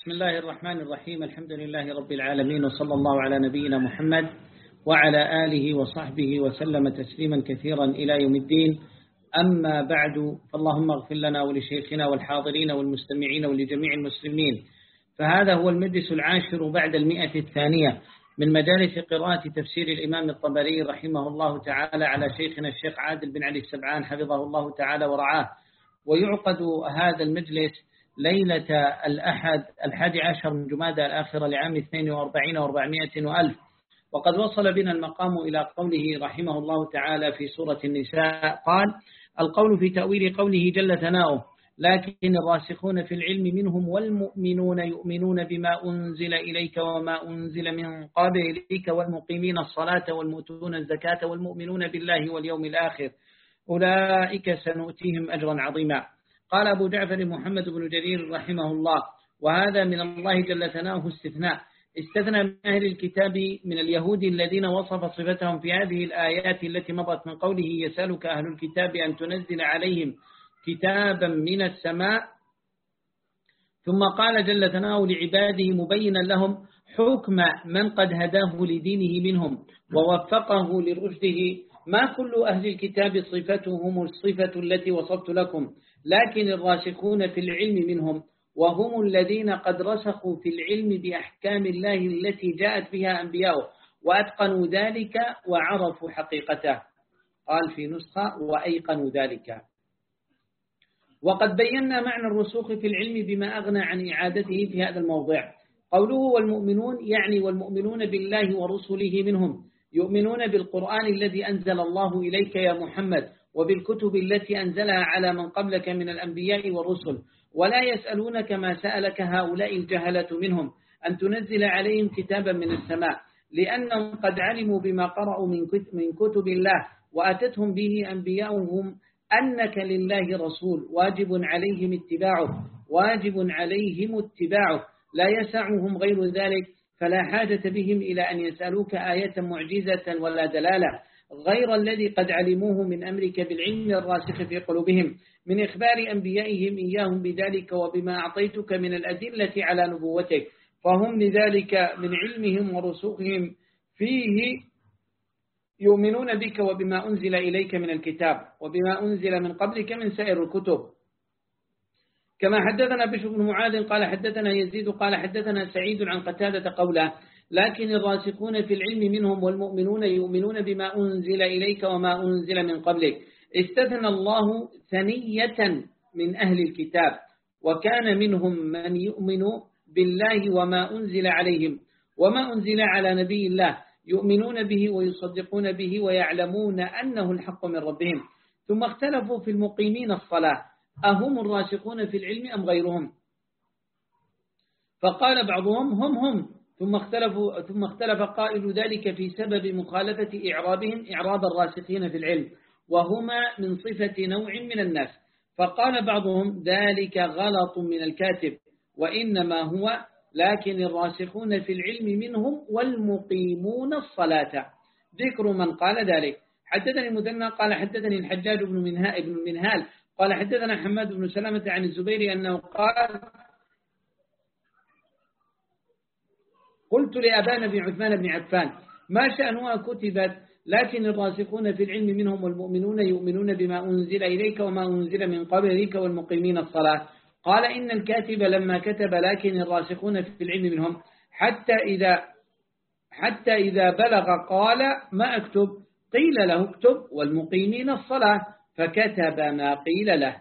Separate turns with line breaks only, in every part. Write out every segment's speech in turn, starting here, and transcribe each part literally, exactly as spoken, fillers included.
بسم الله الرحمن الرحيم. الحمد لله رب العالمين، وصلى الله على نبينا محمد وعلى آله وصحبه وسلم تسليما كثيرا إلى يوم الدين. أما بعد، فاللهم اغفر لنا ولشيخنا والحاضرين والمستمعين ولجميع المسلمين. فهذا هو المجلس العاشر بعد المئة الثانية من مجالس قراءة تفسير الإمام الطبري رحمه الله تعالى على شيخنا الشيخ عادل بن علي السبعان حفظه الله تعالى ورعاه. ويعقد هذا المجلس ليلة الأحد الحادي عشر من جمادى الآخرة لعام اثنين وأربعين وأربعمائة وألف. وقد وصل بنا المقام إلى قوله رحمه الله تعالى في سورة النساء قال: القول في تأويل قوله جل ثناؤه: لكن الراسخون في العلم منهم والمؤمنون يؤمنون بما أنزل إليك وما أنزل من قبلك والمقيمين الصلاة والمؤتون الزكاة والمؤمنون بالله واليوم الآخر أولئك سنؤتيهم أجرا عظيما. قال أبو جعفر محمد بن جرير رحمه الله: وهذا من الله جل ثناؤه استثناء، استثنى من أهل الكتاب من اليهود الذين وصف صفتهم في هذه الآيات التي مضت من قوله: يسألك أهل الكتاب أن تنزل عليهم كتابا من السماء. ثم قال جل ثناؤه لعباده مبينا لهم حكم من قد هداه لدينه منهم ووفقه لرشده: ما كل أهل الكتاب صفتهم الصفة التي وصفت لكم، لكن الراسخون في العلم منهم، وهم الذين قد رسخوا في العلم بأحكام الله التي جاءت بها أنبياؤه وأتقنوا ذلك وعرفوا حقيقته. قال في نسخة: وأيقنوا ذلك. وقد بينا معنى الرسوخ في العلم بما أغنى عن إعادته في هذا الموضع. قوله والمؤمنون يعني والمؤمنون بالله ورسله منهم، يؤمنون بالقرآن الذي أنزل الله إليك يا محمد وبالكتب التي أنزلها على من قبلك من الأنبياء والرسل، ولا يسألونك ما سألك هؤلاء الجهلة منهم أن تنزل عليهم كتابا من السماء، لأنهم قد علموا بما قرأوا من كتب الله وأتتهم به أنبياؤهم أنك لله رسول واجب عليهم اتباعه واجب عليهم اتباعه لا يسعهم غير ذلك، فلا حاجة بهم إلى أن يسألوك آية معجزة ولا دلالة غير الذي قد علموه من أمرك بالعلم الراسخ في قلوبهم من إخبار أنبيائهم إياهم بذلك وبما أعطيتك من الأدلة على نبوتك، فهم لذلك من علمهم ورسوخهم فيه يؤمنون بك وبما أنزل إليك من الكتاب وبما أنزل من قبلك من سائر الكتب. كما حدثنا بشر بن معاذ قال حدثنا يزيد قال حدثنا سعيد عن قتادة قوله: لكن الراسخون في العلم منهم والمؤمنون يؤمنون بما أنزل إليك وما أنزل من قبلك. استثنى الله ثنية من أهل الكتاب، وكان منهم من يؤمن بالله وما أنزل عليهم وما أنزل على نبي الله، يؤمنون به ويصدقون به ويعلمون أنه الحق من ربهم. ثم اختلفوا في المقيمين الصلاة، أهم الراسخون في العلم أم غيرهم؟ فقال بعضهم هم هم ثم اختلفوا ثم اختلف قائل ذلك في سبب مخالفة إعرابهم إعراب الراسخين في العلم، وهما من صفة نوع من الناس. فقال بعضهم ذلك غلط من الكاتب، وإنما هو لكن الراسخون في العلم منهم والمقيمون الصلاة. ذكر من قال ذلك: حدثني المثنى قال حدثني الحجاج بن منهال قال حدثنا حماد بن سلمة عن الزبير أنه قال: قلت لأبان بن عثمان بن عفان: ما شأنها كتبت لكن الراسخون في العلم منهم والمؤمنون يؤمنون بما أنزل إليك وما أنزل من قبلك والمقيمين الصلاة؟ قال: إن الكاتب لما كتب لكن الراسخون في العلم منهم حتى إذا حتى إذا بلغ قال: ما أكتب؟ قيل له: اكتب والمقيمين الصلاة، فكتب ما قيل له.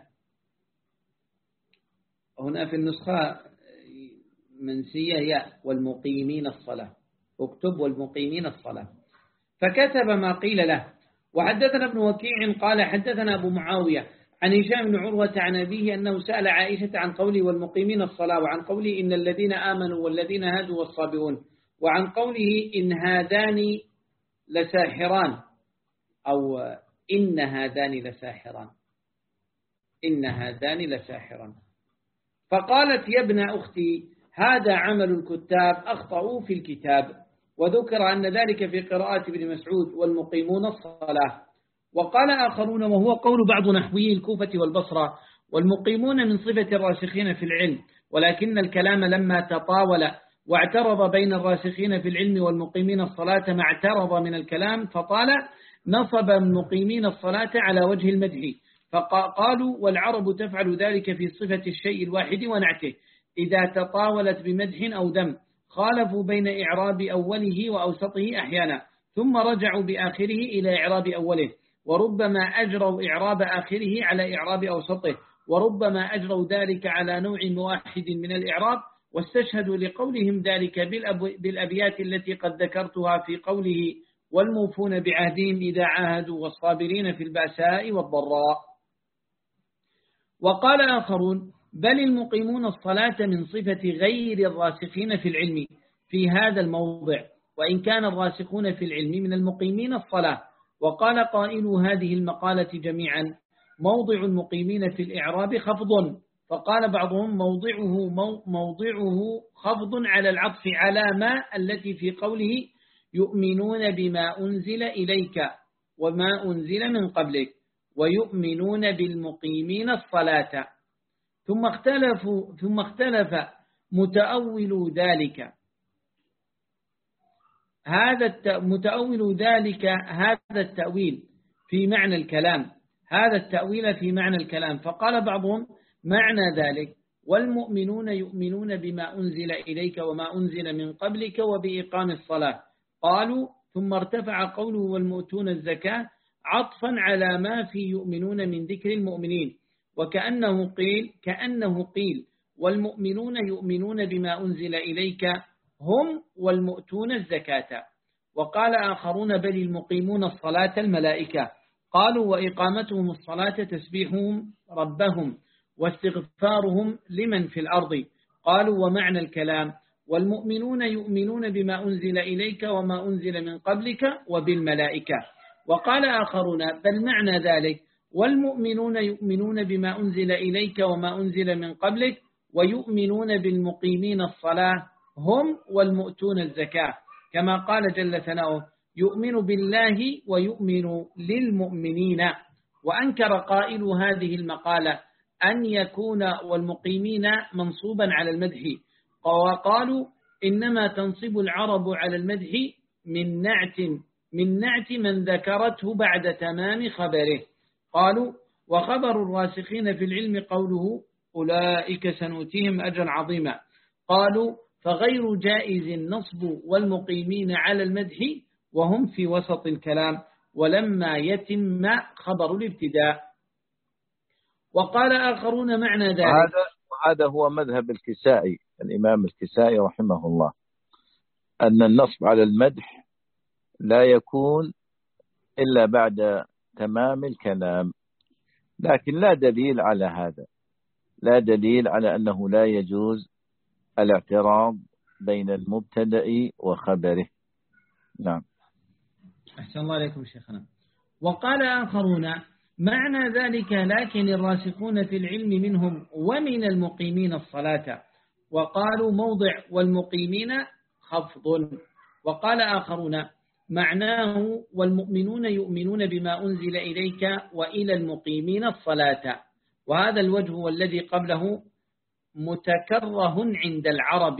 هنا في النسخة منسية ياء والمقيمين الصلاة، اكتب والمقيمين الصلاة، فكتب ما قيل له. وحدثنا ابن وكيع قال حدثنا أبو معاوية عن هشام بن عروة عن أبيه أنه سأل عائشة عن قوله والمقيمين الصلاة، وعن قوله إن الذين آمنوا والذين هادوا والصابئون، وعن قوله إن هذان لساحران أو إن هذان لساحران إن هذان لساحران فقالت: يا ابن أختي هذا عمل الكتاب أخطأوا في الكتاب. وذكر أن ذلك في قراءة ابن مسعود والمقيمون الصلاة. وقال آخرون وهو قول بعض نحوي الكوفة والبصرة: والمقيمون من صفة الراسخين في العلم، ولكن الكلام لما تطاول واعترض بين الراسخين في العلم والمقيمين الصلاة ما اعترض من الكلام فطال، نصب المقيمين الصلاة على وجه المدح، فقالوا والعرب تفعل ذلك في صفة الشيء الواحد ونعته إذا تطاولت بمدح أو ذم، خالفوا بين إعراب أوله وأوسطه أحيانا ثم رجعوا بآخره إلى إعراب أوله، وربما أجروا إعراب آخره على إعراب أوسطه، وربما أجروا ذلك على نوع واحد من الإعراب، واستشهدوا لقولهم ذلك بالأبيات التي قد ذكرتها في قوله والموفون بعهدهم إذا عاهدوا والصابرين في البأساء والضراء. وقال آخرون بل المقيمون الصلاة من صفة غير الراسخين في العلم في هذا الموضع، وإن كان الراسخون في العلم من المقيمين الصلاة. وقال قائل هذه المقالة جميعا موضع المقيمين في الإعراب خفض، فقال بعضهم موضعه موضعه خفض على العطف على ما التي في قوله يؤمنون بما أنزل إليك وما أنزل من قبلك ويؤمنون بالمقيمين الصلاة. ثم اختلفوا ثم اختلف متأول ذلك هذا متأول ذلك هذا التأويل في معنى الكلام هذا التأويل في معنى الكلام فقال بعضهم معنى ذلك والمؤمنون يؤمنون بما أنزل إليك وما أنزل من قبلك وبإقام الصلاة. قالوا ثم ارتفع قوله والمؤتون الزكاة عطفا على ما في يؤمنون من ذكر المؤمنين، وكأنه قيل كأنه قيل والمؤمنون يؤمنون بما أنزل إليك هم والمؤتون الزكاة. وقال آخرون بل المقيمون الصلاة الملائكة. قالوا وإقامتهم الصلاة تسبيحهم ربهم واستغفارهم لمن في الأرض. قالوا ومعنى الكلام والمؤمنون يؤمنون بما أنزل إليك وما أنزل من قبلك وبالملائكة. وقال آخرون بل معنى ذلك والمؤمنون يؤمنون بما أنزل إليك وما أنزل من قبلك ويؤمنون بالمقيمين الصلاة هم والمؤتون الزكاة، كما قال جل ثناؤه يؤمن بالله ويؤمن للمؤمنين. وأنكر قائل هذه المقالة أن يكون والمقيمين منصوبا على المدح، وقالوا إنما تنصب العرب على المدح من نعت من نعت من ذكرته بعد تمام خبره. قالوا وخبر الراسخين في العلم قوله أولئك سنؤتيهم أجرا عظيما. قالوا فغير جائز النصب والمقيمين على المدح وهم في وسط الكلام ولما يتم خبر الابتداء. وقال آخرون معنى ذلك
هذا هذا هو مذهب الكسائي الإمام الكسائي رحمه الله، أن النصب على المدح لا يكون إلا بعد تمام الكلام، لكن لا دليل على هذا، لا دليل على أنه لا يجوز الاعتراض بين المبتدأ وخبره. نعم.
أحسن الله عليكم شيخنا. وقال آخرون معنى ذلك لكن الراسخون في العلم منهم ومن المقيمين الصلاة. وقالوا موضع والمقيمين خفض. وقال آخرون معناه والمؤمنون يؤمنون بما أنزل إليك وإلى المقيمين الصلاة. وهذا الوجه والذي قبله متكره عند العرب،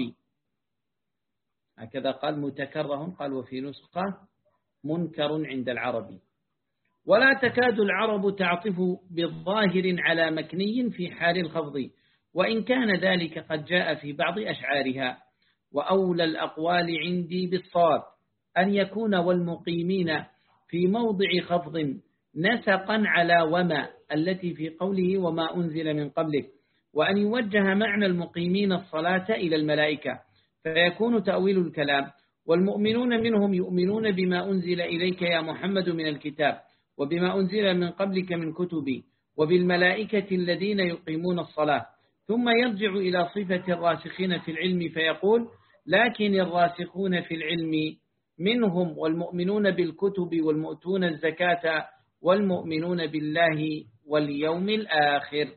هكذا قال متكره، قال وفي نسخة منكر عند العرب. ولا تكاد العرب تعطف بالظاهر على مكني في حال الخفض، وإن كان ذلك قد جاء في بعض أشعارها. وأولى الأقوال عندي بالصواب أن يكون والمقيمين في موضع خفض نسقا على وما التي في قوله وما أنزل من قبلك، وأن يوجه معنى المقيمين الصلاة إلى الملائكة، فيكون تأويل الكلام والمؤمنون منهم يؤمنون بما أنزل إليك يا محمد من الكتاب وبما أنزل من قبلك من كتبي وبالملائكة الذين يقيمون الصلاة. ثم يرجع إلى صفة الراسخين في العلم فيقول لكن الراسخون في العلم منهم والمؤمنون بالكتب والمؤتون الزكاة والمؤمنون بالله واليوم الآخر.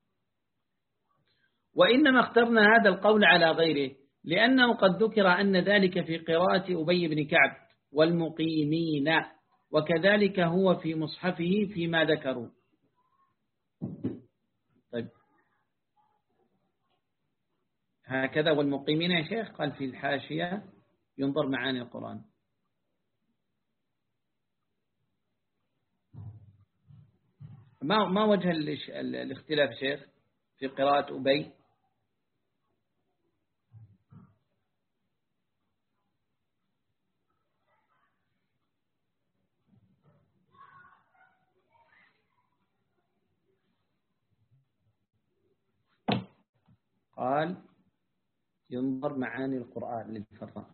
وإنما اخترنا هذا القول على غيره لأنه قد ذكر أن ذلك في قراءة أبي بن كعب والمقيمين، وكذلك هو في مصحفه فيما ذكروا. طيب هكذا والمقيمين يا شيخ قال في الحاشية ينظر معاني القرآن. ما ما وجه الاختلاف شيخ في قراءة أبي؟ قال ينظر معاني القرآن للفراء.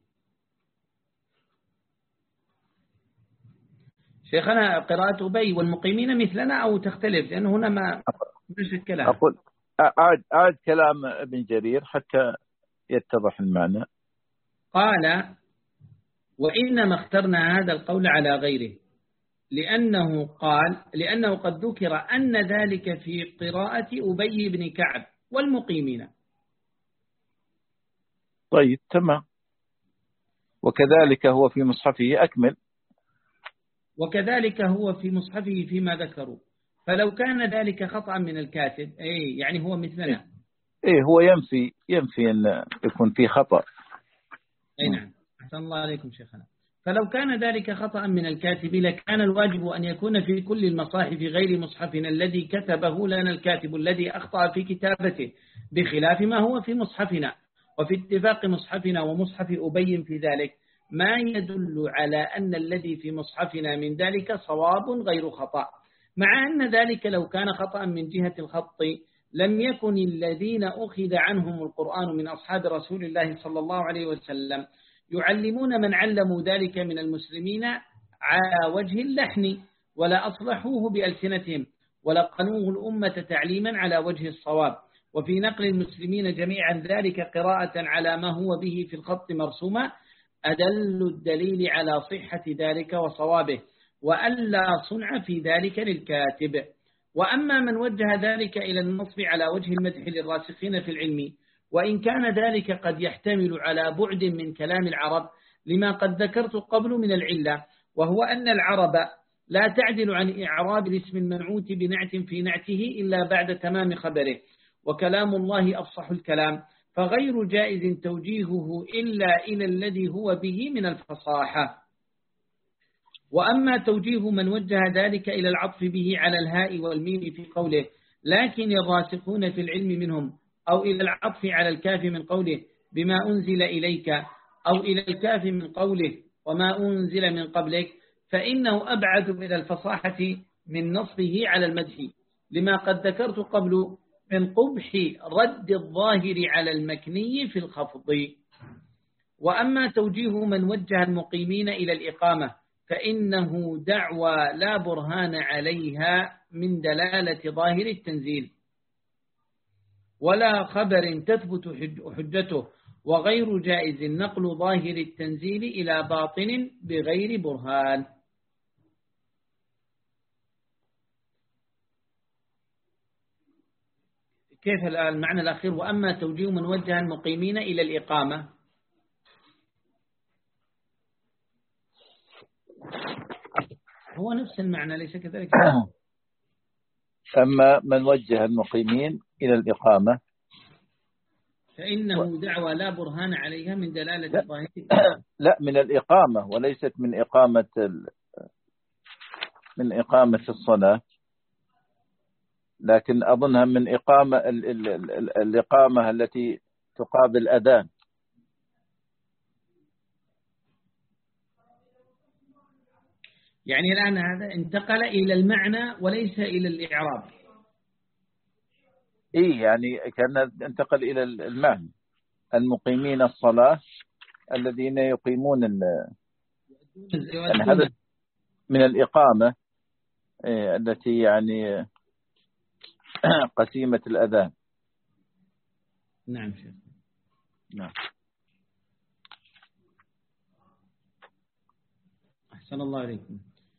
شيخنا قراءة أبي والمقيمين مثلنا أو تختلف؟ لأنه هنا ما مش الكلام.
أقول أعد, أعد كلام ابن جرير حتى يتضح المعنى.
قال وإنما اخترنا هذا القول على غيره لأنه قال لأنه قد ذكر أن ذلك في قراءة أبي بن كعب والمقيمين.
طيب تمام. وكذلك هو في مصحفه أكمل.
وكذلك هو في مصحفه فيما ذكروا. فلو كان ذلك خطأ من الكاتب أي يعني هو مثلنا.
إيه هو ينفي ينفي أن يكون في خطأ.
أي نعم. أحسن الله عليكم شيخنا. فلو كان ذلك خطأ من الكاتب لكان الواجب أن يكون في كل المصاحف غير مصحفنا الذي كتبه لنا الكاتب الذي أخطأ في كتابته بخلاف ما هو في مصحفنا. وفي اتفاق مصحفنا ومصحف أبي في ذلك ما يدل على أن الذي في مصحفنا من ذلك صواب غير خطأ، مع أن ذلك لو كان خطأ من جهة الخط لم يكن الذين أخذ عنهم القرآن من أصحاب رسول الله صلى الله عليه وسلم يعلمون من علموا ذلك من المسلمين على وجه اللحن ولا أصلحوه بألسنتهم ولقنوه الأمة تعليما على وجه الصواب. وفي نقل المسلمين جميعا ذلك قراءة على ما هو به في الخط مرسومة أدل الدليل على صحة ذلك وصوابه وألا صنع في ذلك للكاتب. وأما من وجه ذلك إلى النصب على وجه المدح للراسخين في العلم وإن كان ذلك قد يحتمل على بعد من كلام العرب لما قد ذكرت قبل من العلة، وهو أن العرب لا تعدل عن إعراب الاسم المنعوت بنعت في نعته إلا بعد تمام خبره، وكلام الله أفصح الكلام فغير جائز توجيهه إلا إلى الذي هو به من الفصاحة. وأما توجيه من وجه ذلك إلى العطف به على الهاء والميم في قوله لكن الراسخون في العلم منهم أو إلى العطف على الكاف من قوله بما أنزل إليك أو إلى الكاف من قوله وما أنزل من قبلك فإنه أبعد من الفصاحة من نصبه على المدح لما قد ذكرت قبل من قبح رد الظاهر على المكني في الخفض. وأما توجيه من وجه المقيمين إلى الإقامة فإنه دعوى لا برهان عليها من دلالة ظاهر التنزيل ولا خبر تثبت حجته وغير جائز نقل ظاهر التنزيل إلى باطن بغير برهان. كيف المعنى الأخير وأما توجيه من وجه المقيمين إلى الإقامة؟ هو نفس المعنى ليس كذلك؟
أما من وجه المقيمين إلى الإقامة
فإنه دعوى لا برهان عليها من دلالة
لا,
ظاهر
لا من الإقامة وليست من إقامة ال... من إقامة الصلاة، لكن أظنها من إقامة ال... ال... ال... الإقامة التي تقابل أذان.
يعني الآن هذا انتقل إلى المعنى وليس إلى الإعراب.
إيه يعني كان انتقل إلى المعنى المقيمين الصلاة الذين يقيمون ال... يعني هذا من الإقامة إيه التي يعني قسيمة الأذان.
نعم شيخ.
نعم.
أحسن الله إليكم.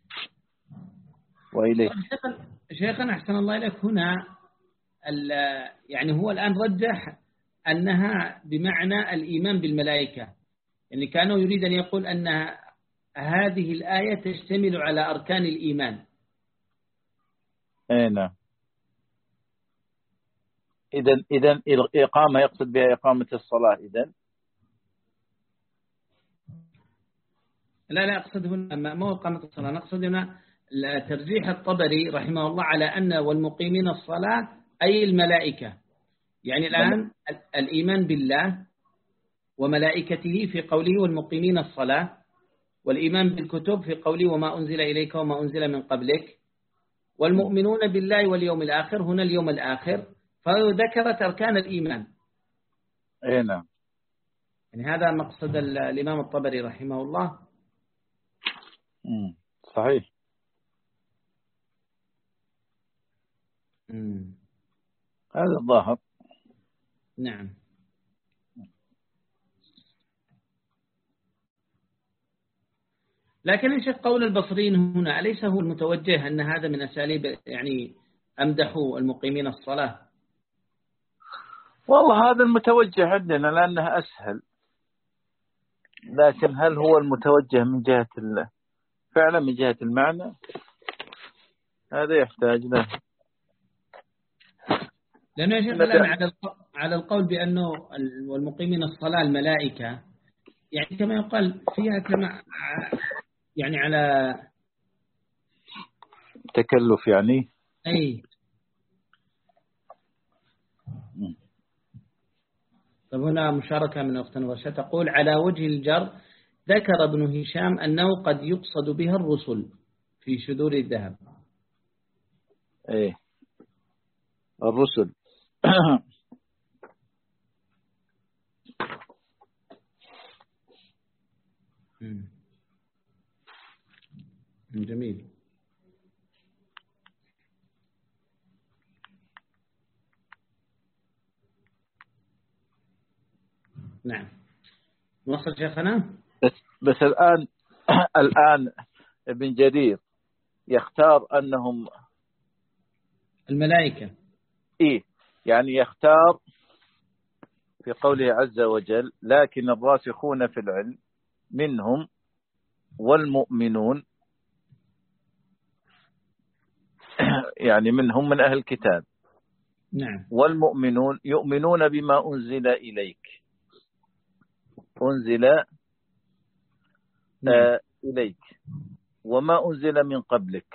وإليك.
شيخنا أحسن الله إليك هنا يعني هو الآن رجح أنها بمعنى الإيمان بالملائكة، يعني كانوا يريد أن يقول أن هذه الآية تشتمل على أركان الإيمان.
أي نعم. إذن إذن الإقامة يقصد بها إقامة الصلاة إذن؟
لا لا أقصد هنا مو إقامة الصلاة، نقصد هنا ترجيح الطبري رحمه الله على أن والمقيمين الصلاة أي الملائكة. يعني الآن الإيمان بالله وملائكته في قوله والمقيمين الصلاة، والإيمان بالكتب في قوله وما أنزل إليك وما أنزل من قبلك، والمؤمنون بالله واليوم الآخر، هنا اليوم الآخر، فذكرت أركان الإيمان.
أي نعم.
يعني هذا مقصد الإمام الطبري رحمه الله.
صحيح.
مم.
هذا الظاهر.
نعم. لكن إيش قول البصريين هنا؟ أليس هو المتوجه أن هذا من أساليب يعني أمدحوا المقيمين الصلاة؟
والله هذا المتوجه عندنا لأنه أسهل، لكن هل هو المتوجه من جهة الله فعلا من جهة المعنى؟ هذا يحتاج له.
لأنه يشيخ الآن على على القول بأنه والمقيمين الصلاة الملائكة، يعني كما يقال فيها كما يعني على
تكلف يعني.
أي. طب هنا مشاركة من أخت نورشة تقول على وجه الجر ذكر ابن هشام أنه قد يقصد بها الرسل في شذور الذهب.
ايه الرسل.
جميل. نعم. نوصل شيخنا.
بس بس الآن الآن ابن جرير يختار أنهم
الملائكة.
إيه يعني يختار في قوله عز وجل لكن الراسخون في العلم منهم والمؤمنون، يعني منهم من أهل الكتاب.
نعم.
والمؤمنون يؤمنون بما أنزل إليك أنزل
نعم.
آه إليك وما أنزل من قبلك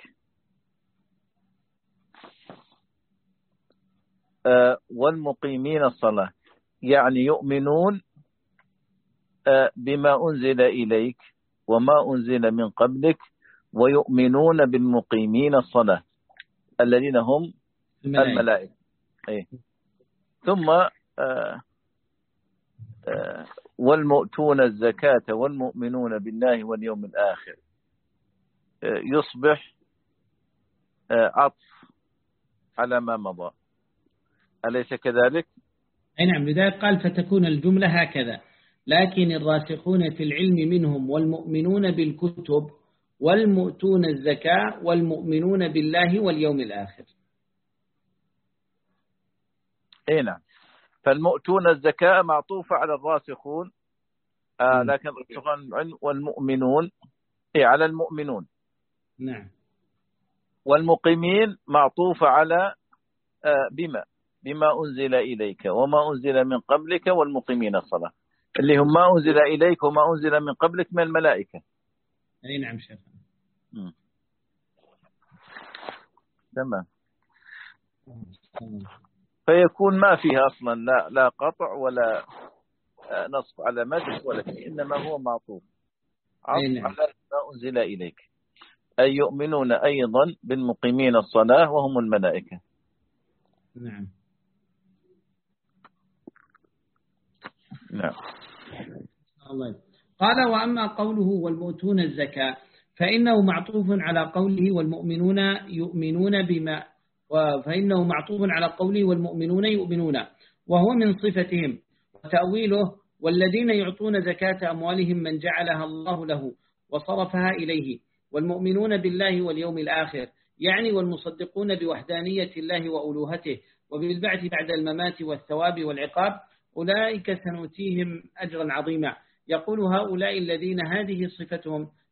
آه والمقيمين الصلاة، يعني يؤمنون آه بما أنزل إليك وما أنزل من قبلك ويؤمنون بالمقيمين الصلاة الذين هم الملائكة, الملائكة. إيه. ثم آه آه والمؤتون الزكاة والمؤمنون بالله واليوم الآخر آه يصبح آه عطف على ما مضى، أليس كذلك؟
أي نعم. لذلك قال فتكون الجملة هكذا لكن الراسخون في العلم منهم والمؤمنون بالكتب والمؤتون الزكاة والمؤمنون بالله واليوم الآخر.
أي نعم. فالمؤتون الزكاة معطوفة على الراسخون آه لكن الراسخون والمؤمنون أي على المؤمنون.
نعم.
والمقيمين معطوفة على آه بما بما أنزل إليك وما أنزل من قبلك والمقيمين الصلاة اللي هم ما أنزل إليك وما أنزل من قبلك من الملائكة.
أي نعم شيخ.
تمام. فيكون ما فيها أصلا لا لا قطع ولا نصب على مدح ولا شيء، إنما هو معطوف عطف على ما أنزل إليك، أي يؤمنون أيضا بالمقيمين الصلاة وهم الملائكة.
نعم.
نعم.
الله. قال وأما قوله والمؤتون الزكاة فإنه معطوف على قوله والمؤمنون يؤمنون بما فإنه معطوف على قوله والمؤمنون يؤمنون وهو من صفتهم، وتأويله والذين يعطون زكاة أموالهم من جعلها الله له وصرفها إليه والمؤمنون بالله واليوم الآخر، يعني والمصدقون بوحدانية الله وألوهته وبالبعث بعد الممات والثواب والعقاب أولئك سنؤتيهم أجرا عظيما. يقول هؤلاء الذين هذه صفتهم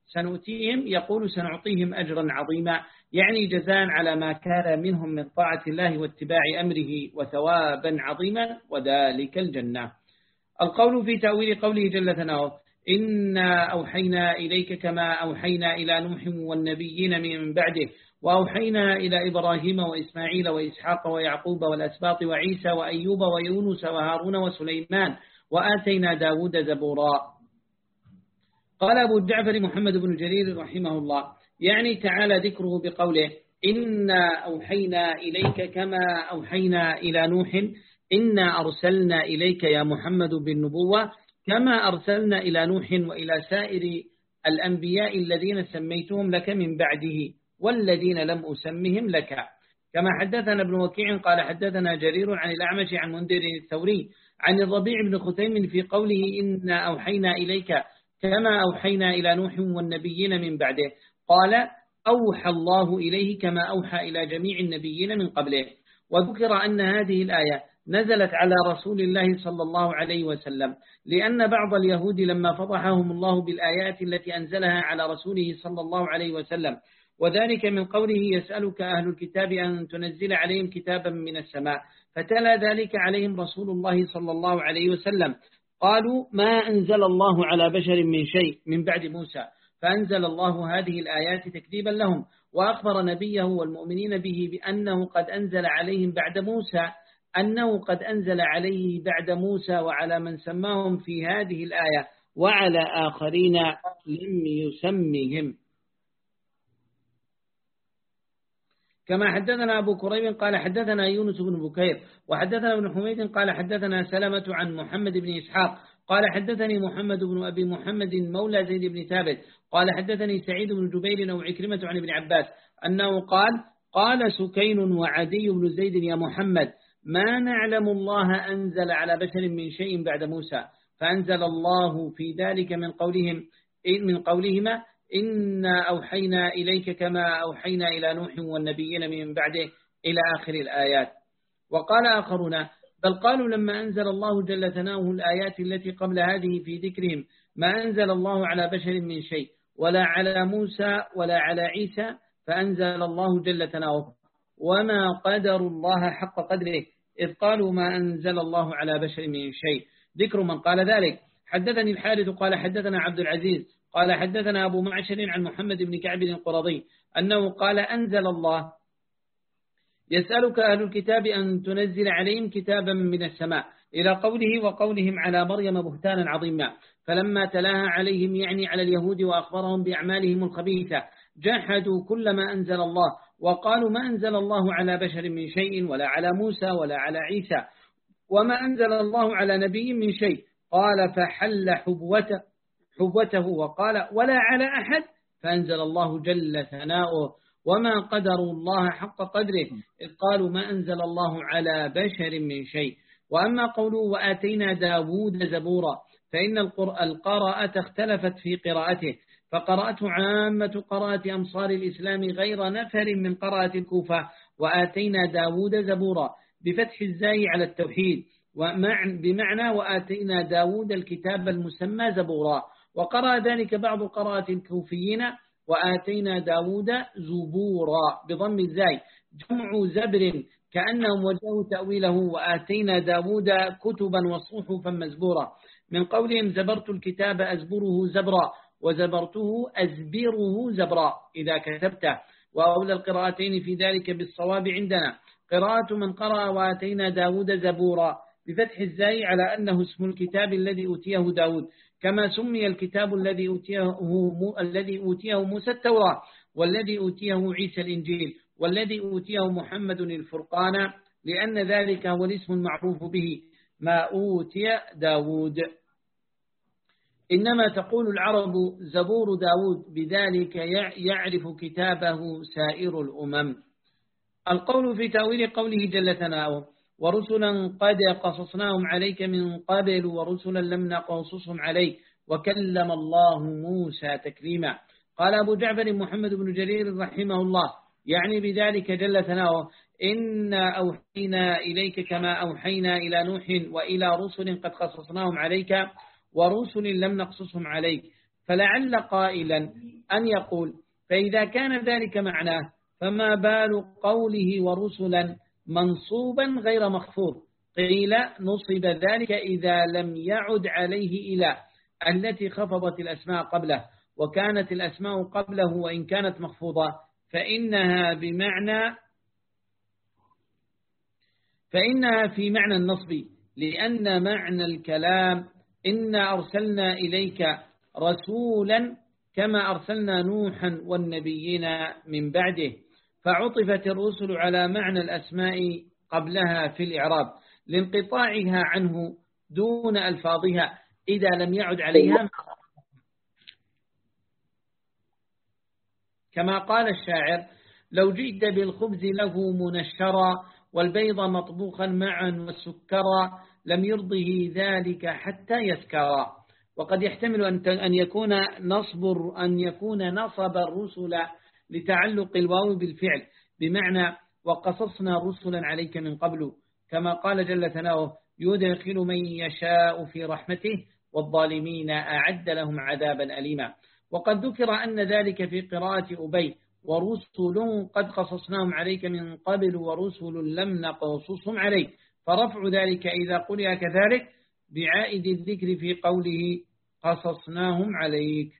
سنؤتيهم يقول سنعطيهم أجرا عظيما، يعني جزاء على ما كان منهم من طاعة الله واتباع أمره وثوابا عظيما وذلك الجنة. القول في تأويل قوله جل ثناؤه إنا أوحينا إليك كما أوحينا إلى نوح والنبيين من بعده وأوحينا إلى إبراهيم وإسماعيل وإسحاق ويعقوب والأسباط وعيسى وأيوب ويونس وهارون وسليمان وآتينا داود زبورا. قال أبو جعفر محمد بن جرير رحمه الله يعني تعالى ذكره بقوله إنا أوحينا إليك كما أوحينا إلى نوح، إنا أرسلنا إليك يا محمد بالنبوة كما أرسلنا إلى نوح وإلى سائر الأنبياء الذين سميتهم لك من بعده والذين لم أسمهم لك. كما حدثنا ابن وكيع قال حدثنا جرير عن الأعمش عن منذر الثوري عن الربيع بن خثيم في قوله إنا أوحينا إليك كما أوحينا إلى نوح والنبيين من بعده، قال أوحى الله إليه كما أوحى إلى جميع النبيين من قبله. وذكر أن هذه الآية نزلت على رسول الله صلى الله عليه وسلم، لأن بعض اليهود لما فضحهم الله بالآيات التي أنزلها على رسوله صلى الله عليه وسلم، وذلك من قوله يسألك أهل الكتاب أن تنزل عليهم كتابا من السماء، فتلا ذلك عليهم رسول الله صلى الله عليه وسلم، قالوا ما أنزل الله على بشر من شيء من بعد موسى، فأنزل الله هذه الآيات تكذيبا لهم، وأخبر نبيه والمؤمنين به بأنه قد أنزل عليهم بعد موسى أنه قد أنزل عليه بعد موسى وعلى من سماهم في هذه الآية وعلى آخرين لم يسمهم. كما حدثنا أبو كريب قال حدثنا يونس بن بكير وحدثنا ابن حميد قال حدثنا سلمة عن محمد بن إسحاق قال حدثني محمد بن أبي محمد مولى زيد بن ثابت قال حدثني سعيد بن جبير أو عكرمة عن ابن عباس أنه قال قال سكين وعدي بن زيد يا محمد ما نعلم الله أنزل على بشر من شيء بعد موسى، فأنزل الله في ذلك من قولهم من قولهما إنا أوحينا إليك كما أوحينا إلى نوح والنبيين من بعده إلى آخر الآيات. وقال آخرون بل قالوا لما أنزل الله جل ثناؤه الآيات التي قبل هذه في ذكرهم ما أنزل الله على بشر من شيء ولا على موسى ولا على عيسى، فأنزل الله جل ثناؤه وما قدر الله حق قدره إذ قالوا ما أنزل الله على بشر من شيء. ذكر من قال ذلك. حدثني الحارث قال حدثنا عبد العزيز قال حدثنا أبو معشر عن محمد بن كعب القرظي أنه قال أنزل الله يسألك أهل الكتاب أن تنزل عليهم كتابا من السماء إلى قوله وقولهم على مريم بهتانا عظيما، فلما تلاها عليهم يعني على اليهود وأخبرهم بأعمالهم الخبيثة جحدوا كل ما أنزل الله وقالوا ما أنزل الله على بشر من شيء ولا على موسى ولا على عيسى وما أنزل الله على نبي من شيء. قال فحل حبوته, حبوته وقال ولا على أحد، فأنزل الله جل ثناؤه وما قدروا الله حق قدره إذ قالوا ما أنزل الله على بشر من شيء. وأما قوله وآتينا داود زبورا فإن القراءة اختلفت في قراءته، فقرأته عامة قراءة أمصار الإسلام غير نفر من قراءة الكوفة وآتينا داود زبورا بفتح الزاي على التوحيد بمعنى وآتينا داود الكتاب المسمى زبورا. وقرأ ذلك بعض قراءة الكوفيين وآتينا داود زبورا بضم الزاي جمع زبر كأنهم وجهوا تأويله وآتينا داود كتبا وصحفا مزبورا من قولهم زبرت الكتاب أزبره زبرا وزبرته أزبره زبرا إذا كتبته. وأولى القراءتين في ذلك بالصواب عندنا قراءة من قرأ وآتينا داود زبورا بفتح الزاي على أنه اسم الكتاب الذي أوتيه داود كما سمي الكتاب الذي أوتيه, الذي أوتيه موسى التوراة والذي أوتيه عيسى الإنجيل والذي أوتيه محمد الفرقان، لأن ذلك هو الاسم المعروف به ما أوتي داود. إنما تقول العرب زبور داود بذلك يعرف كتابه سائر الأمم. القول في تأويل قوله جل ثناؤه ورسلا قد قصصناهم عليك من قبل ورسلا لم نقصصهم عليك وكلم الله موسى تكليما. قال أبو جعفر محمد بن جرير رحمه الله يعني بذلك جل ثناؤه إنا أوحينا إليك كما أوحينا إلى نوح وإلى رسل قد قصصناهم عليك ورسل لم نقصصهم عليك، فلعل قائلا أن يقول فإذا كان ذلك معناه فما بال قوله ورسلا منصوبا غير مخفوض؟ قيل نصب ذلك إذا لم يعد عليه إلى التي خفضت الأسماء قبله، وكانت الأسماء قبله وإن كانت مخفوضة فإنها بمعنى فإنها في معنى النصب، لأن معنى الكلام إنا أرسلنا إليك رسولا كما أرسلنا نوحا والنبيين من بعده، فعطفت الرسل على معنى الأسماء قبلها في الإعراب لانقطاعها عنه دون ألفاظها إذا لم يعد عليها، كما قال الشاعر لو جئت بالخبز له منشرا والبيض مطبوخا معا والسكرا لم يرضه ذلك حتى يسكرا. وقد يحتمل أن يكون نصب أن يكون نصب الرسل لتعلق الواو بالفعل بمعنى وقصصنا رسلا عليك من قبل، كما قال جل ثناؤه يدخل من يشاء في رحمته والظالمين أعد لهم عذابا أليما. وقد ذكر أن ذلك في قراءة أبي ورسل قد قصصناهم عليك من قبل ورسل لم نقصصهم عليك، فرفع ذلك إذا قرئ كذلك بعائد الذكر في قوله قصصناهم عليك.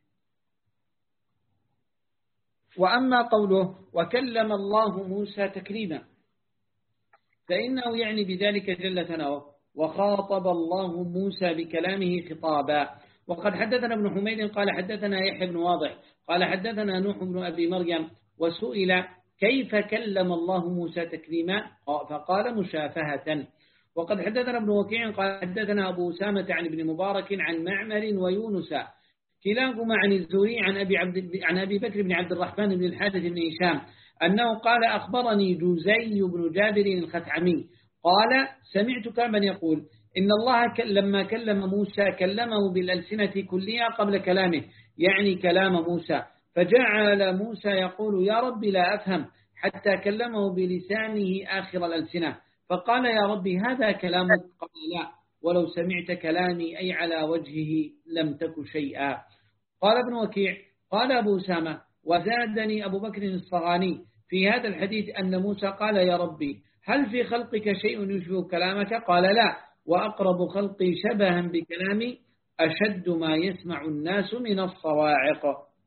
وأما قوله وكلم الله موسى تكليما فإنه يعني بذلك جل ثناؤه وخاطب الله موسى بكلامه خطابا. وقد حدثنا ابن حميد قال حدثنا يحيى بن واضح قال حدثنا نوح بن أبي مريم وسئل كيف كلم الله موسى تكليما فقال مشافهة. وقد حدثنا ابن وكيع قال حدثنا أبو أسامة عن ابن مبارك عن معمر ويونس كلاهما عن الزهري عن أبي, عبد عن أبي بكر بن عبد الرحمن بن الحارث بن هشام أنه قال أخبرني جزي بن جابر الخثعمي قال سمعت كعبا يقول إن الله لما كلم موسى كلمه بالألسنة كلها قبل كلامه، يعني كلام موسى، فجعل موسى يقول يا رب لا أفهم حتى كلمه بلسانه آخر الألسنة، فقال يا رب هذا كلامك؟ قال لا ولو سمعت كلامي أي على وجهه لم تك شيئا. قال ابن وكيع قال أبو أسامة وزادني أبو بكر الصغاني في هذا الحديث أن موسى قال يا ربي هل في خلقك شيء يشبه كلامك؟ قال لا وأقرب خلقي شبها بكلامي أشد ما يسمع الناس من الصواعق.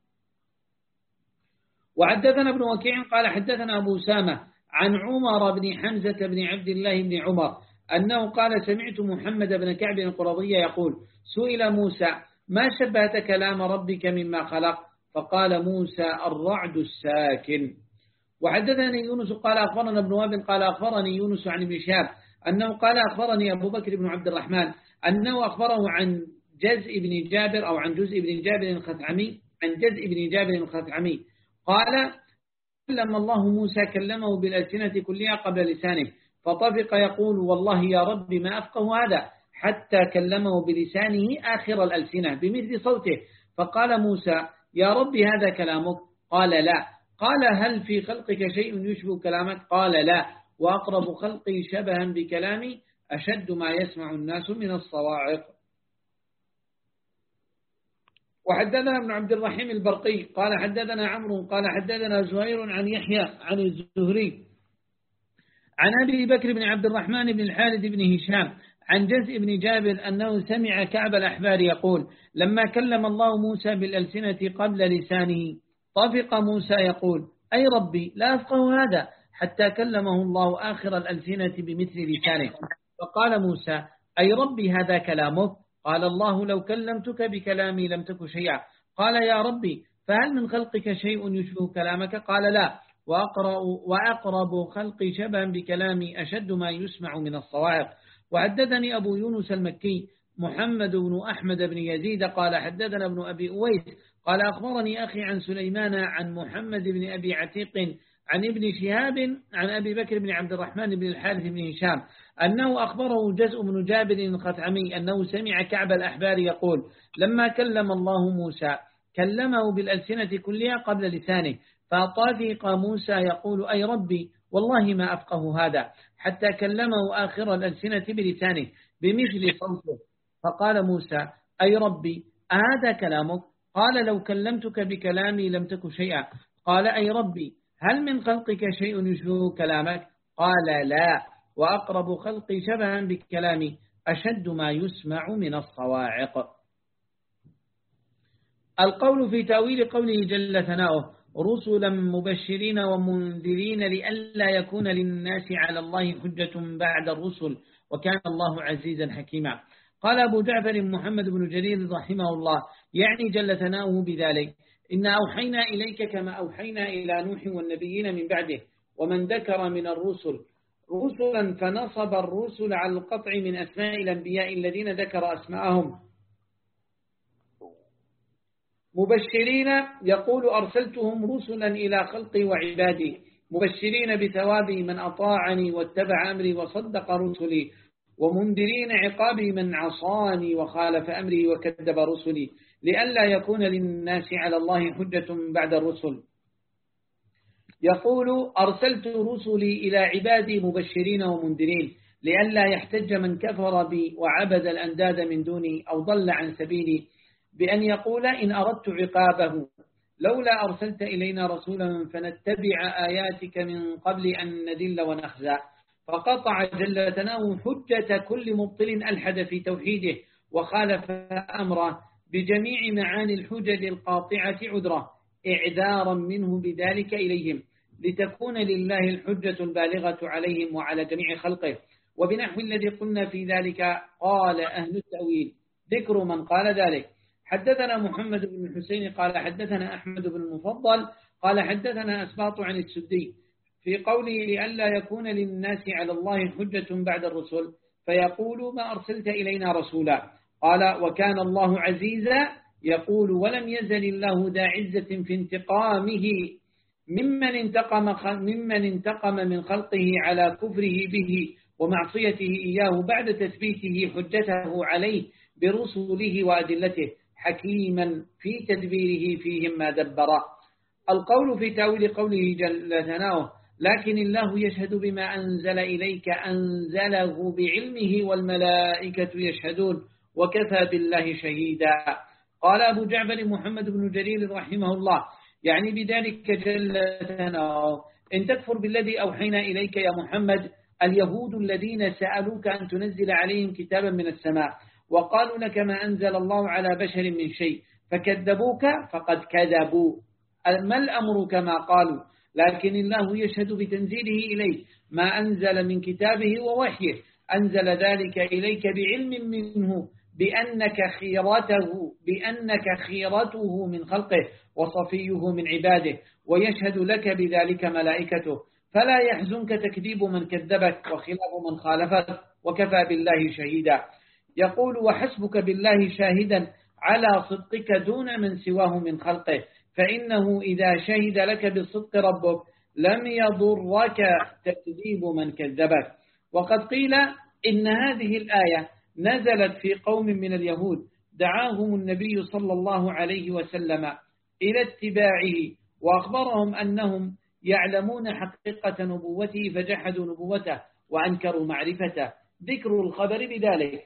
وحدثنا ابن وكيع قال حدثنا أبو أسامة عن عمر بن حمزة بن عبد الله بن عمر أنه قال سمعت محمد بن كعب القرظي يقول سئل موسى ما شبهت كلام ربك مما خلق؟ فقال موسى الرعد الساكن. وحدثني يونس قال أخبرنا ابن وهب قال أخبرني يونس عن ابن شهاب أنه قال أخبرني أبو بكر بن عبد الرحمن أنه أخبره عن جزء بن جابر أو عن جزء بن جابر الخثعمي عن جزء بن جابر الخثعمي قال كلم الله موسى كلمه بالألسنة كلها قبل لسانه، فطفق يقول والله يا رب ما أفقه هذا حتى كلمه بلسانه آخر الألسنة بمثل صوته، فقال موسى يا رب هذا كلامك؟ قال لا. قال هل في خلقك شيء يشبه كلامك؟ قال لا وأقرب خلقي شبها بكلامي أشد ما يسمع الناس من الصواعق. وحدثنا ابن عبد الرحيم البرقي قال حدثنا عمرو قال حدثنا زهير عن يحيى عن الزهري عن أبي بكر بن عبد الرحمن بن الحارث بن هشام عن جزء بن جابر أنه سمع كعب الأحبار يقول لما كلم الله موسى بالألسنة قبل لسانه طفق موسى يقول أي ربي لا أفقه هذا حتى كلمه الله آخر الألسنة بمثل لسانه، فقال موسى أي ربي هذا كلامك؟ قال الله لو كلمتك بكلامي لم تك شيئا. قال يا ربي فهل من خلقك شيء يشبه كلامك؟ قال لا وأقرب خلقي شبها بكلامي أشد ما يسمع من الصواعق. وحدثني أبو يونس المكي محمد بن أحمد بن يزيد قال حدثنا ابن أبي أويس قال أخبرني أخي عن سليمان عن محمد بن أبي عتيق عن ابن شهاب عن أبي بكر بن عبد الرحمن بن الحارث بن هشام أنه أخبره جزء بن جابر الخثعمي أنه سمع كعب الأحبار يقول لما كلم الله موسى كلمه بالألسنة كلها قبل لسانه، فطفق موسى يقول أي ربي والله ما أفقه هذا حتى كلمه آخر الألسنة بلسانه بمثل صوته، فقال موسى أي ربي هذا كلامك؟ قال لو كلمتك بكلامي لم تك شيئا. قال أي ربي هل من خلقك شيء يشبه كلامك؟ قال لا، وأقرب خلقي شبها بكلامي أشد ما يسمع من الصواعق. القول في تأويل قوله جل ثناؤه رسلا مبشرين ومنذرين لئلا يكون للناس على الله حجة بعد الرسل وكان الله عزيزا حكيما. قال أبو جعفر محمد بن جرير رحمه الله يعني جل ثناؤه بذلك إن أوحينا إليك كما أوحينا إلى نوح والنبيين من بعده ومن ذكر من الرسل رسلا فنصب الرسل على القطع من أسماء الأنبياء الذين ذكر أسماءهم. مبشرين يقول أرسلتهم رسلا إلى خلقي وعبادي مبشرين بثوابي من أطاعني واتبع أمري وصدق رسلي ومنذرين عقابي من عصاني وخالف أمري وكذب رسلي لئلا يكون للناس على الله حجة بعد الرسل. يقول أرسلت رسلي إلى عبادي مبشرين ومنذرين لئلا يحتج من كفر بي وعبد الأنداد من دوني أو ضل عن سبيلي بأن يقول إن أردت عقابه لولا أرسلت إلينا رسولا فنتبع آياتك من قبل أن نذل ونخزى. فقطع جل ثناؤه حجة كل مبطل ألحد في توحيده وخالف أمره بجميع معاني الحجج القاطعة عذره إعذارا منه بذلك إليهم لتكون لله الحجة البالغة عليهم وعلى جميع خلقه. وبنحو الذي قلنا في ذلك قال أهل التأويل ذكر من قال ذلك. حدثنا محمد بن الحسين قال حدثنا أحمد بن المفضل قال حدثنا أسباط عن السدي في قوله لئلا يكون للناس على الله حجة بعد الرسل فيقول ما أرسلت إلينا رسولا. قال وكان الله عزيزا يقول ولم يزل الله ذا عزة في انتقامه ممن انتقم, ممن انتقم من خلقه على كفره به ومعصيته إياه بعد تثبيته حجته عليه برسله وأدلته حكيما في تدبيره فيهم ما دبر. القول في تأويل قوله جل ثناؤه لكن الله يشهد بما أنزل إليك أنزله بعلمه والملائكة يشهدون وكفى بالله شهيدا. قال أبو جعفر محمد بن جرير رحمه الله يعني بذلك جل ثناؤه إن تكفر بالذي أوحينا إليك يا محمد اليهود الذين سألوك أن تنزل عليهم كتابا من السماء وقالوا لك ما أنزل الله على بشر من شيء فكذبوك فقد كذبوا ما الأمر كما قالوا لكن الله يشهد بتنزيله إليك ما أنزل من كتابه ووحيه أنزل ذلك إليك بعلم منه بأنك خيرته بأنك خيرته من خلقه وصفيه من عباده ويشهد لك بذلك ملائكته فلا يحزنك تكذيب من كذبك وخلاف من خالفك وكفى بالله شهيدا. يقول وحسبك بالله شاهدا على صدقك دون من سواه من خلقه فإنه إذا شهد لك بالصدق ربك لم يضرك تكذيب من كذبك. وقد قيل إن هذه الآية نزلت في قوم من اليهود دعاهم النبي صلى الله عليه وسلم إلى اتباعه وأخبرهم أنهم يعلمون حقيقة نبوته فجحدوا نبوته وأنكروا معرفته ذكر الخبر بذلك.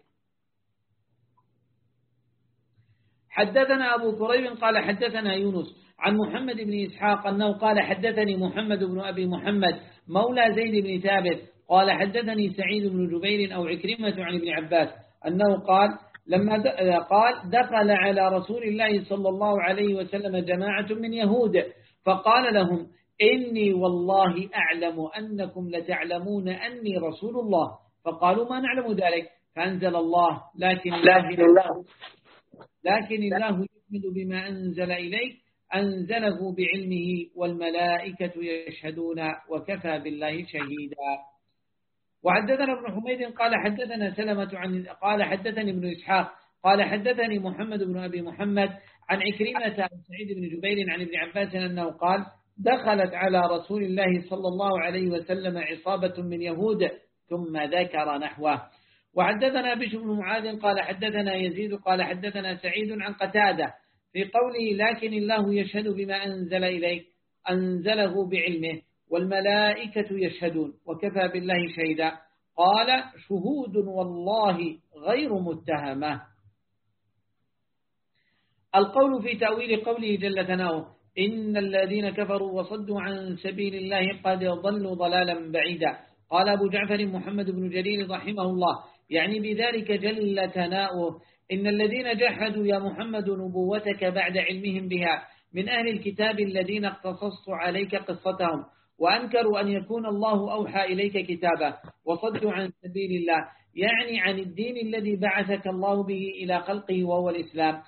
حدثنا أبو كريب قال حدثنا يونس عن محمد بن إسحاق أنه قال حدثني محمد بن أبي محمد مولى زيد بن ثابت قال حدثني سعيد بن جبير أو عكرمة عن ابن عباس أنه قال لما قال دخل على رسول الله صلى الله عليه وسلم جماعة من يهود فقال لهم إني والله أعلم أنكم لتعلمون أني رسول الله فقالوا ما نعلم ذلك فأنزل الله لكن الله لكن الله يحمد بما أنزل إليك أنزله بعلمه والملائكة يشهدون وكفى بالله شهيدا. وحدثنا ابن حميد قال حدثنا سلمة عن قال حدثني ابن إسحاق قال حدثني محمد بن أبي محمد عن عكرمة عن سعيد بن جبير عن ابن عباس أنه قال دخلت على رسول الله صلى الله عليه وسلم عصابة من يهود ثم ذكر نحوه. وحدثنا بشر بن معاذ قال حدثنا يزيد قال حدثنا سعيد عن قتادة في قوله لكن الله يشهد بما أنزل إليك أنزله بعلمه والملائكة يشهدون وكفى بالله شهيدا قال شهود والله غير متهمة. القول في تأويل قوله جل ثناؤه إن الذين كفروا وصدوا عن سبيل الله قد ضلوا ضلالا بعيدا. قال أبو جعفر محمد بن جرير رحمه الله يعني بذلك جل ثناؤه إن الذين جحدوا يا محمد نبوتك بعد علمهم بها من أهل الكتاب الذين اقتصصت عليك قصتهم وأنكروا أن يكون الله أوحى إليك كتابه وصدوا عن سبيل الله يعني عن الدين الذي بعثك الله به إلى خلقه وهو الإسلام.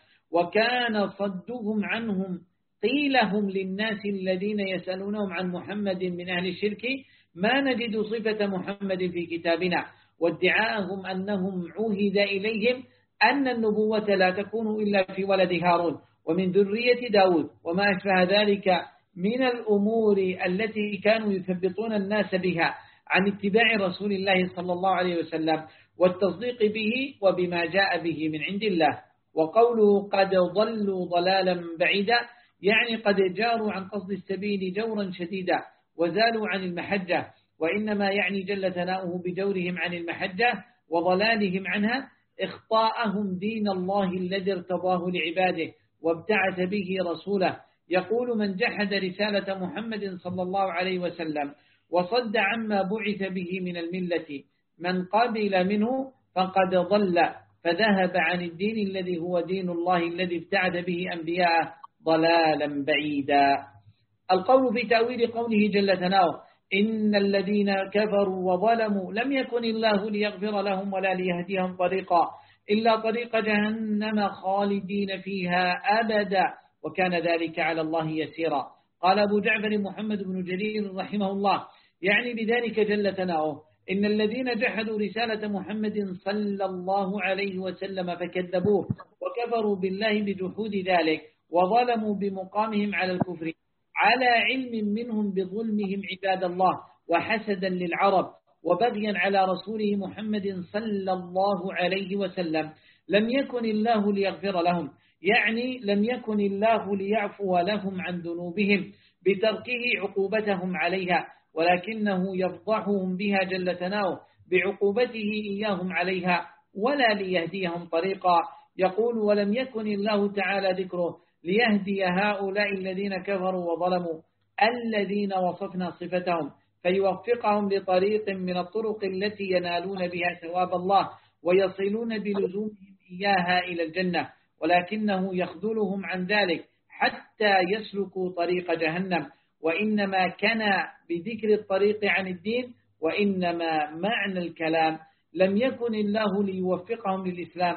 وكان صدهم عنهم قيلهم للناس الذين يسألونهم عن محمد من أهل الشرك ما نجد صفة محمد في كتابنا وادعاءهم أنهم عهد إليهم أن النبوة لا تكون إلا في ولد هارون ومن ذرية داود وما أشبه ذلك من الأمور التي كانوا يثبطون الناس بها عن اتباع رسول الله صلى الله عليه وسلم والتصديق به وبما جاء به من عند الله. وقوله قد ضلوا ضلالا بعيدا يعني قد جاروا عن قصد السبيل جورا شديدا وزالوا عن المحجة، وإنما يعني جل ثناؤه بجورهم عن المحجة وضلالهم عنها إخطاءهم دين الله الذي ارتضاه لعباده وابتعث به رسوله. يقول من جحد رسالة محمد صلى الله عليه وسلم وصد عما بعث به من الملة من قبل منه فقد ضل فذهب عن الدين الذي هو دين الله الذي ابتعث به أنبياءه ضلالا بعيدا. القول في تأويل قوله جل ثناؤه إن الذين كفروا وظلموا لم يكن الله ليغفر لهم ولا ليهديهم طريقا إلا طريق جهنم خالدين فيها أبدا وكان ذلك على الله يسيرا. قال أبو جعفر محمد بن جرير رحمه الله يعني بذلك جل ثناؤه إن الذين جحدوا رسالة محمد صلى الله عليه وسلم فكذبوه وكفروا بالله بجحود ذلك وظلموا بمقامهم على الكفر على علم منهم بظلمهم عباد الله وحسدا للعرب وبغيا على رسوله محمد صلى الله عليه وسلم لم يكن الله ليغفر لهم يعني لم يكن الله ليعفو لهم عن ذنوبهم بتركه عقوبتهم عليها ولكنه يفضحهم بها جل ثناؤه بعقوبته إياهم عليها ولا ليهديهم طريقا. يقول ولم يكن الله تعالى ذكره ليهدي هؤلاء الذين كفروا وظلموا الذين وصفنا صفتهم فيوفقهم لطريق من الطرق التي ينالون بها ثواب الله ويصلون بلزومهم إياها إلى الجنة ولكنه يخذلهم عن ذلك حتى يسلكوا طريق جهنم وإنما كان بذكر الطريق عن الدين وإنما معنى الكلام لم يكن الله ليوفقهم للإسلام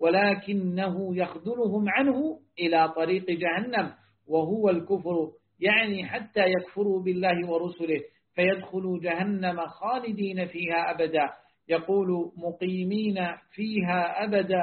ولكنه يخذلهم عنه إلى طريق جهنم وهو الكفر يعني حتى يكفروا بالله ورسله فيدخلوا جهنم خالدين فيها أبدا. يقول مقيمين فيها أبدا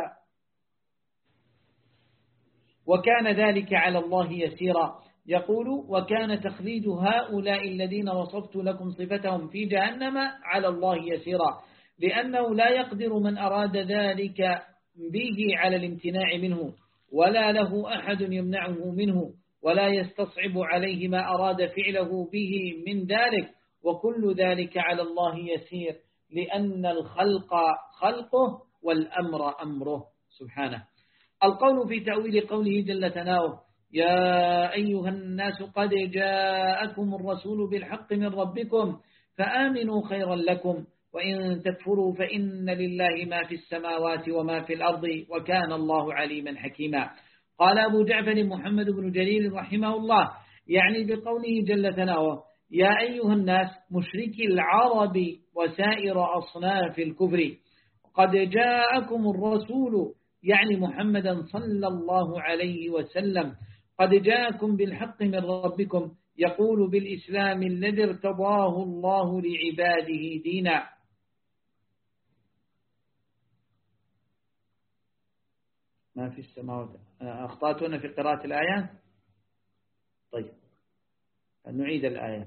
وكان ذلك على الله يسيرا. يقول وكان تخليد هؤلاء الذين وصفت لكم صفتهم في جهنم على الله يسيرا لأنه لا يقدر من أراد ذلك به على الامتناع منه ولا له أحد يمنعه منه ولا يستصعب عليه ما أراد فعله به من ذلك وكل ذلك على الله يسير لأن الخلق خلقه والأمر أمره سبحانه. القول في تأويل قوله جل ثناؤه يا أيها الناس قد جاءكم الرسول بالحق من ربكم فآمنوا خيرا لكم وإن تكفروا فإن لله ما في السماوات وما في الأرض وكان الله عليما حكيما. قال أبو جعفر محمد بن جرير رحمه الله يعني بقوله جل ثناؤه يا أيها الناس مشركي العرب وسائر أصناف الكفر قد جاءكم الرسول يعني محمدا صلى الله عليه وسلم قد جاءكم بالحق من ربكم يقول بالإسلام الذي ارتضاه الله لعباده دينا. ما في السماوات أخطأتنا في قراءة الآية. طيب نعيد الآية.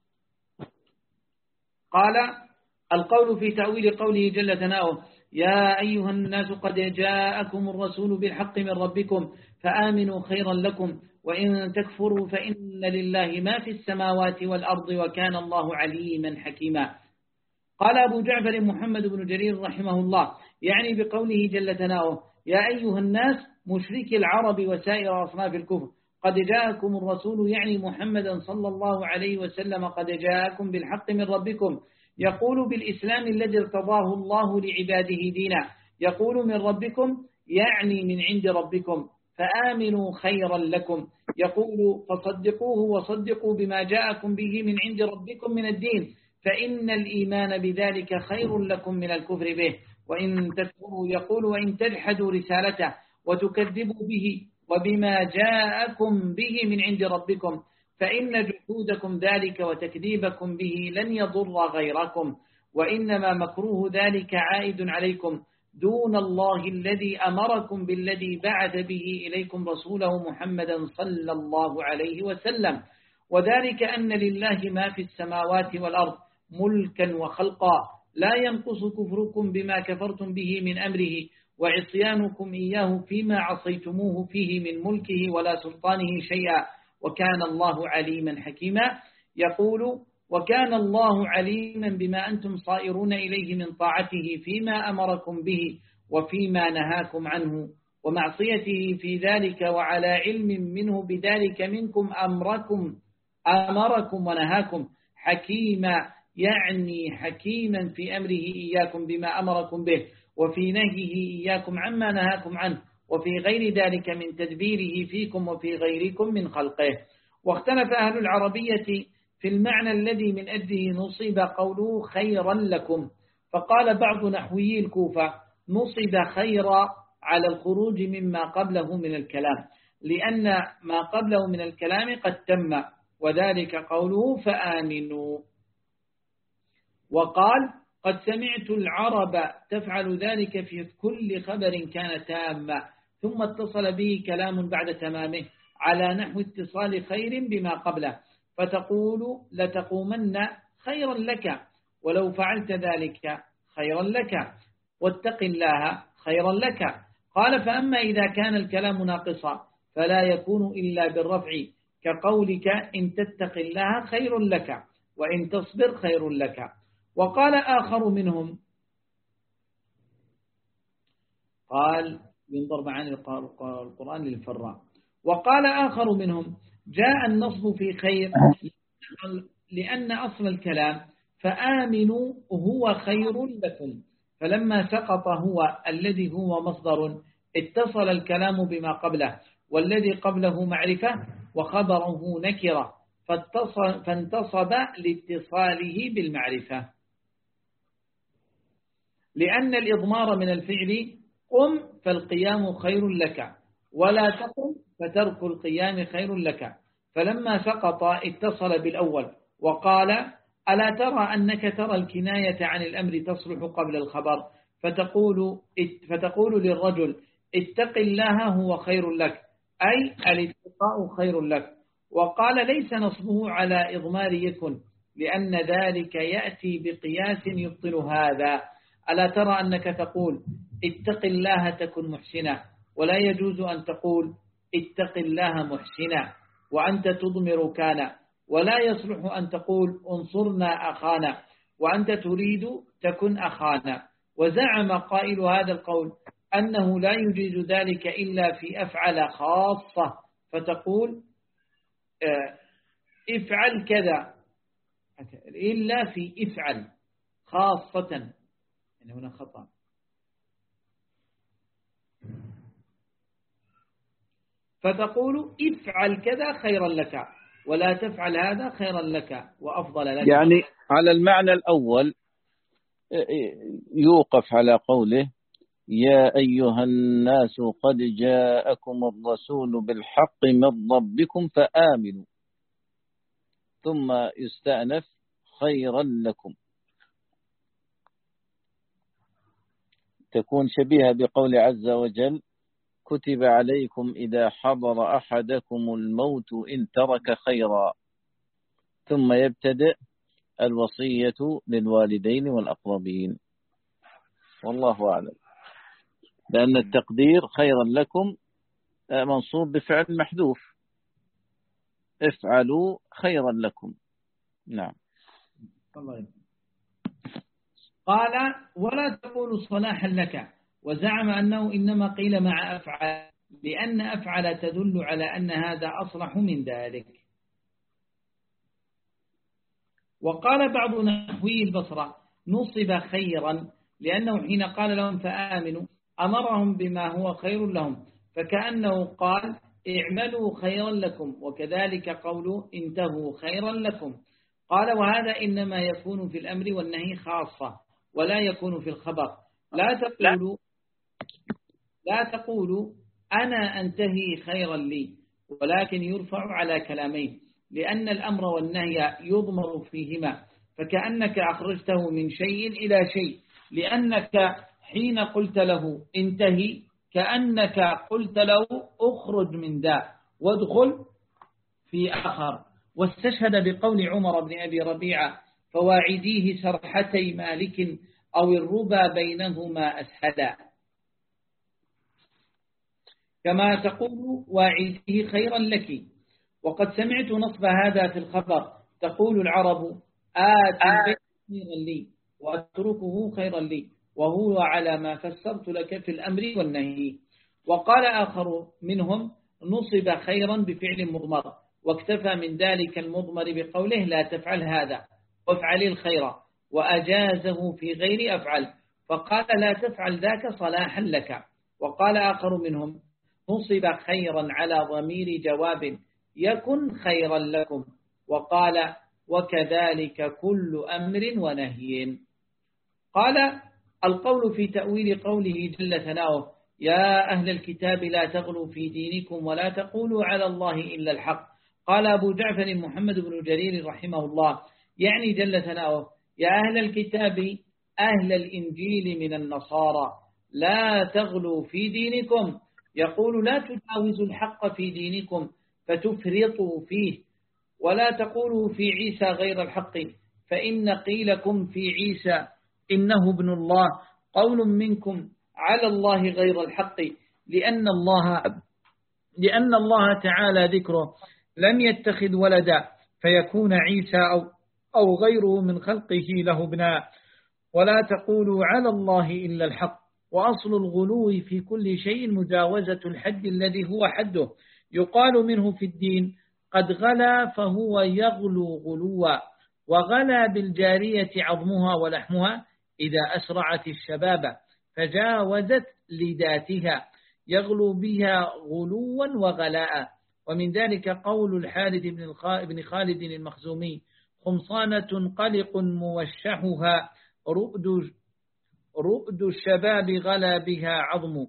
قال القول في تأويل قوله جل ثناؤه يا أيها الناس قد جاءكم الرسول بالحق من ربكم فآمنوا خيرا لكم وإن تكفروا فإن لله ما في السماوات والأرض وكان الله عليما حكيما. قال أبو جعفر محمد بن جرير رحمه الله يعني بقوله جل ثناؤه يا أيها الناس مشركي العرب وسائر أصناف الكفر قد جاءكم الرسول يعني محمدا صلى الله عليه وسلم قد جاءكم بالحق من ربكم يقول بالإسلام الذي ارتضاه الله لعباده دينا يقول من ربكم يعني من عند ربكم فآمنوا خيرا لكم يقول فصدقوه وصدقوا بما جاءكم به من عند ربكم من الدين فإن الإيمان بذلك خير لكم من الكفر به وإن تكفروا يقول وإن تجحدوا رسالته وتكذبوا به وبما جاءكم به من عند ربكم فإن جحودكم ذلك وتكذيبكم به لن يضر غيركم وإنما مكروه ذلك عائد عليكم دون الله الذي أمركم بالذي بعث به إليكم رسوله محمدا صلى الله عليه وسلم وذلك أن لله ما في السماوات والأرض ملكا وخلقا لا ينقص كفركم بما كفرتم به من أمره وعصيانكم إياه فيما عصيتموه فيه من ملكه ولا سلطانه شيئا وكان الله عليما حكيما يقول وكان الله عليما بما أنتم صائرون إليه من طاعته فيما أمركم به وفيما نهاكم عنه ومعصيته في ذلك وعلى علم منه بذلك منكم أمركم أمركم ونهاكم حكيما يعني حكيما في أمره إياكم بما أمركم به وفي نهيه إياكم عما نهاكم عنه وفي غير ذلك من تدبيره فيكم وفي غيركم من خلقه واختلف أهل العربية في المعنى الذي من أجله نصب قوله خيرا لكم فقال بعض نحوي الكوفة نصب خيرا على الخروج مما قبله من الكلام لأن ما قبله من الكلام قد تم وذلك قوله فآمنوا وقال قد سمعت العرب تفعل ذلك في كل خبر كان تاما ثم اتصل به كلام بعد تمامه على نحو اتصال خير بما قبله فتقول لتقومن خيرا لك ولو فعلت ذلك خيرا لك واتق الله خيرا لك قال فأما إذا كان الكلام ناقصا فلا يكون إلا بالرفع كقولك إن تتق الله خير لك وإن تصبر خير لك وقال آخر منهم قال ينظر معاني القرآن للفراء وقال آخر منهم جاء النصب في خير لأن أصل الكلام فآمنوا هو خير لكم فلما سقط هو الذي هو مصدر اتصل الكلام بما قبله والذي قبله معرفة وخبره نكرة فانتصب لاتصاله بالمعرفة لأن الإضمار من الفعل قم فالقيام خير لك ولا تقم فترك القيام خير لك فلما سقط اتصل بالأول وقال ألا ترى أنك ترى الكناية عن الأمر تصلح قبل الخبر فتقول, فتقول للرجل اتق الله هو خير لك أي الاتقاء خير لك وقال ليس نصبه على إضمار يكن لأن ذلك يأتي بقياس يبطل هذا ألا ترى أنك تقول اتق الله تكن محسنا ولا يجوز أن تقول اتق الله محسنا وأنت تضمر كان ولا يصلح أن تقول انصرنا أخانا وأنت تريد تكن أخانا وزعم قائل هذا القول أنه لا يجيز ذلك إلا في أفعل خاصة فتقول افعل كذا إلا في افعل خاصة يعني هنا خطأ فتقول افعل كذا خيرا لك ولا تفعل هذا خيرا لك وأفضل لك
يعني على المعنى الأول يوقف على قوله يا أيها الناس قد جاءكم الرسول بالحق من ربكم فآمنوا ثم يستأنف خيرا لكم تكون شبيهة بقول عز وجل كتب عليكم إذا حضر أحدكم الموت إن ترك خيرا ثم يبتدئ الوصية للوالدين والأقربين والله أعلم لأن التقدير خيرا لكم منصوب بفعل محذوف افعلوا خيرا لكم نعم
قال ولا تقول صلاحا لك وزعم أنه إنما قيل مع أفعل لأن أفعل تدل على أن هذا أصلح من ذلك. وقال بعض نحوي البصرة نصب خيرا لأنه حين قال لهم فآمنوا أمرهم بما هو خير لهم، فكأنه قال اعملوا خيرا لكم، وكذلك قولوا انتهوا خيرا لكم. قال وهذا إنما يكون في الأمر والنهي خاصة ولا يكون في الخبر. لا تقولوا لا تقولوا أنا أنتهي خيرا لي، ولكن يرفع على كلامين لأن الأمر والنهي يضمر فيهما، فكأنك أخرجته من شيء إلى شيء، لأنك حين قلت له انتهي كأنك قلت له اخرج من ذا وادخل في آخر. واستشهد بقول عمر بن أبي ربيعة فواعديه سرحتي مالك أو الربا بينهما أسهدا، كما تقول واعديه خيرا لك. وقد سمعت نصب هذا في الخبر تقول العرب آت البيت خيرا لي وأتركه خيرا لي، وهو على ما فسرت لك في الأمر والنهي. وقال آخر منهم نصب خيرا بفعل مضمر، واكتفى من ذلك المضمر بقوله لا تفعل هذا وافعل الخير، وأجازه في غير أفعل، فقال لا تفعل ذاك صلاحا لك. وقال آخر منهم نصب خيرا على ضمير جواب يكن خيرا لكم، وقال وكذلك كل أمر ونهي. قال القول في تأويل قوله جل ثناؤه يا أهل الكتاب لا تغلوا في دينكم ولا تقولوا على الله إلا الحق. قال أبو جعفر محمد بن جرير رحمه الله يعني جل ثناؤه يا أهل الكتاب أهل الإنجيل من النصارى لا تغلوا في دينكم، يقول لا تجاوزوا الحق في دينكم فتفرطوا فيه، ولا تقولوا في عيسى غير الحق، فإن قيلكم في عيسى إنه ابن الله قول منكم على الله غير الحق، لأن الله لأن الله تعالى ذكره لم يتخذ ولدا فيكون عيسى أو, أو غيره من خلقه له ابناء. ولا تقولوا على الله إلا الحق. وأصل الغلو في كل شيء مجاوزة الحد الذي هو حده، يقال منه في الدين قد غلا فهو يغلو غلوا، وغلا بالجارية عظمها ولحمها إذا أسرعت الشباب فجاوزت لذاتها يغلو بها غلوا وغلاء. ومن ذلك قول الحارث بن خالد المخزومي خمصانة قلق موشحها رؤد, رؤد الشباب غلا بها عظم.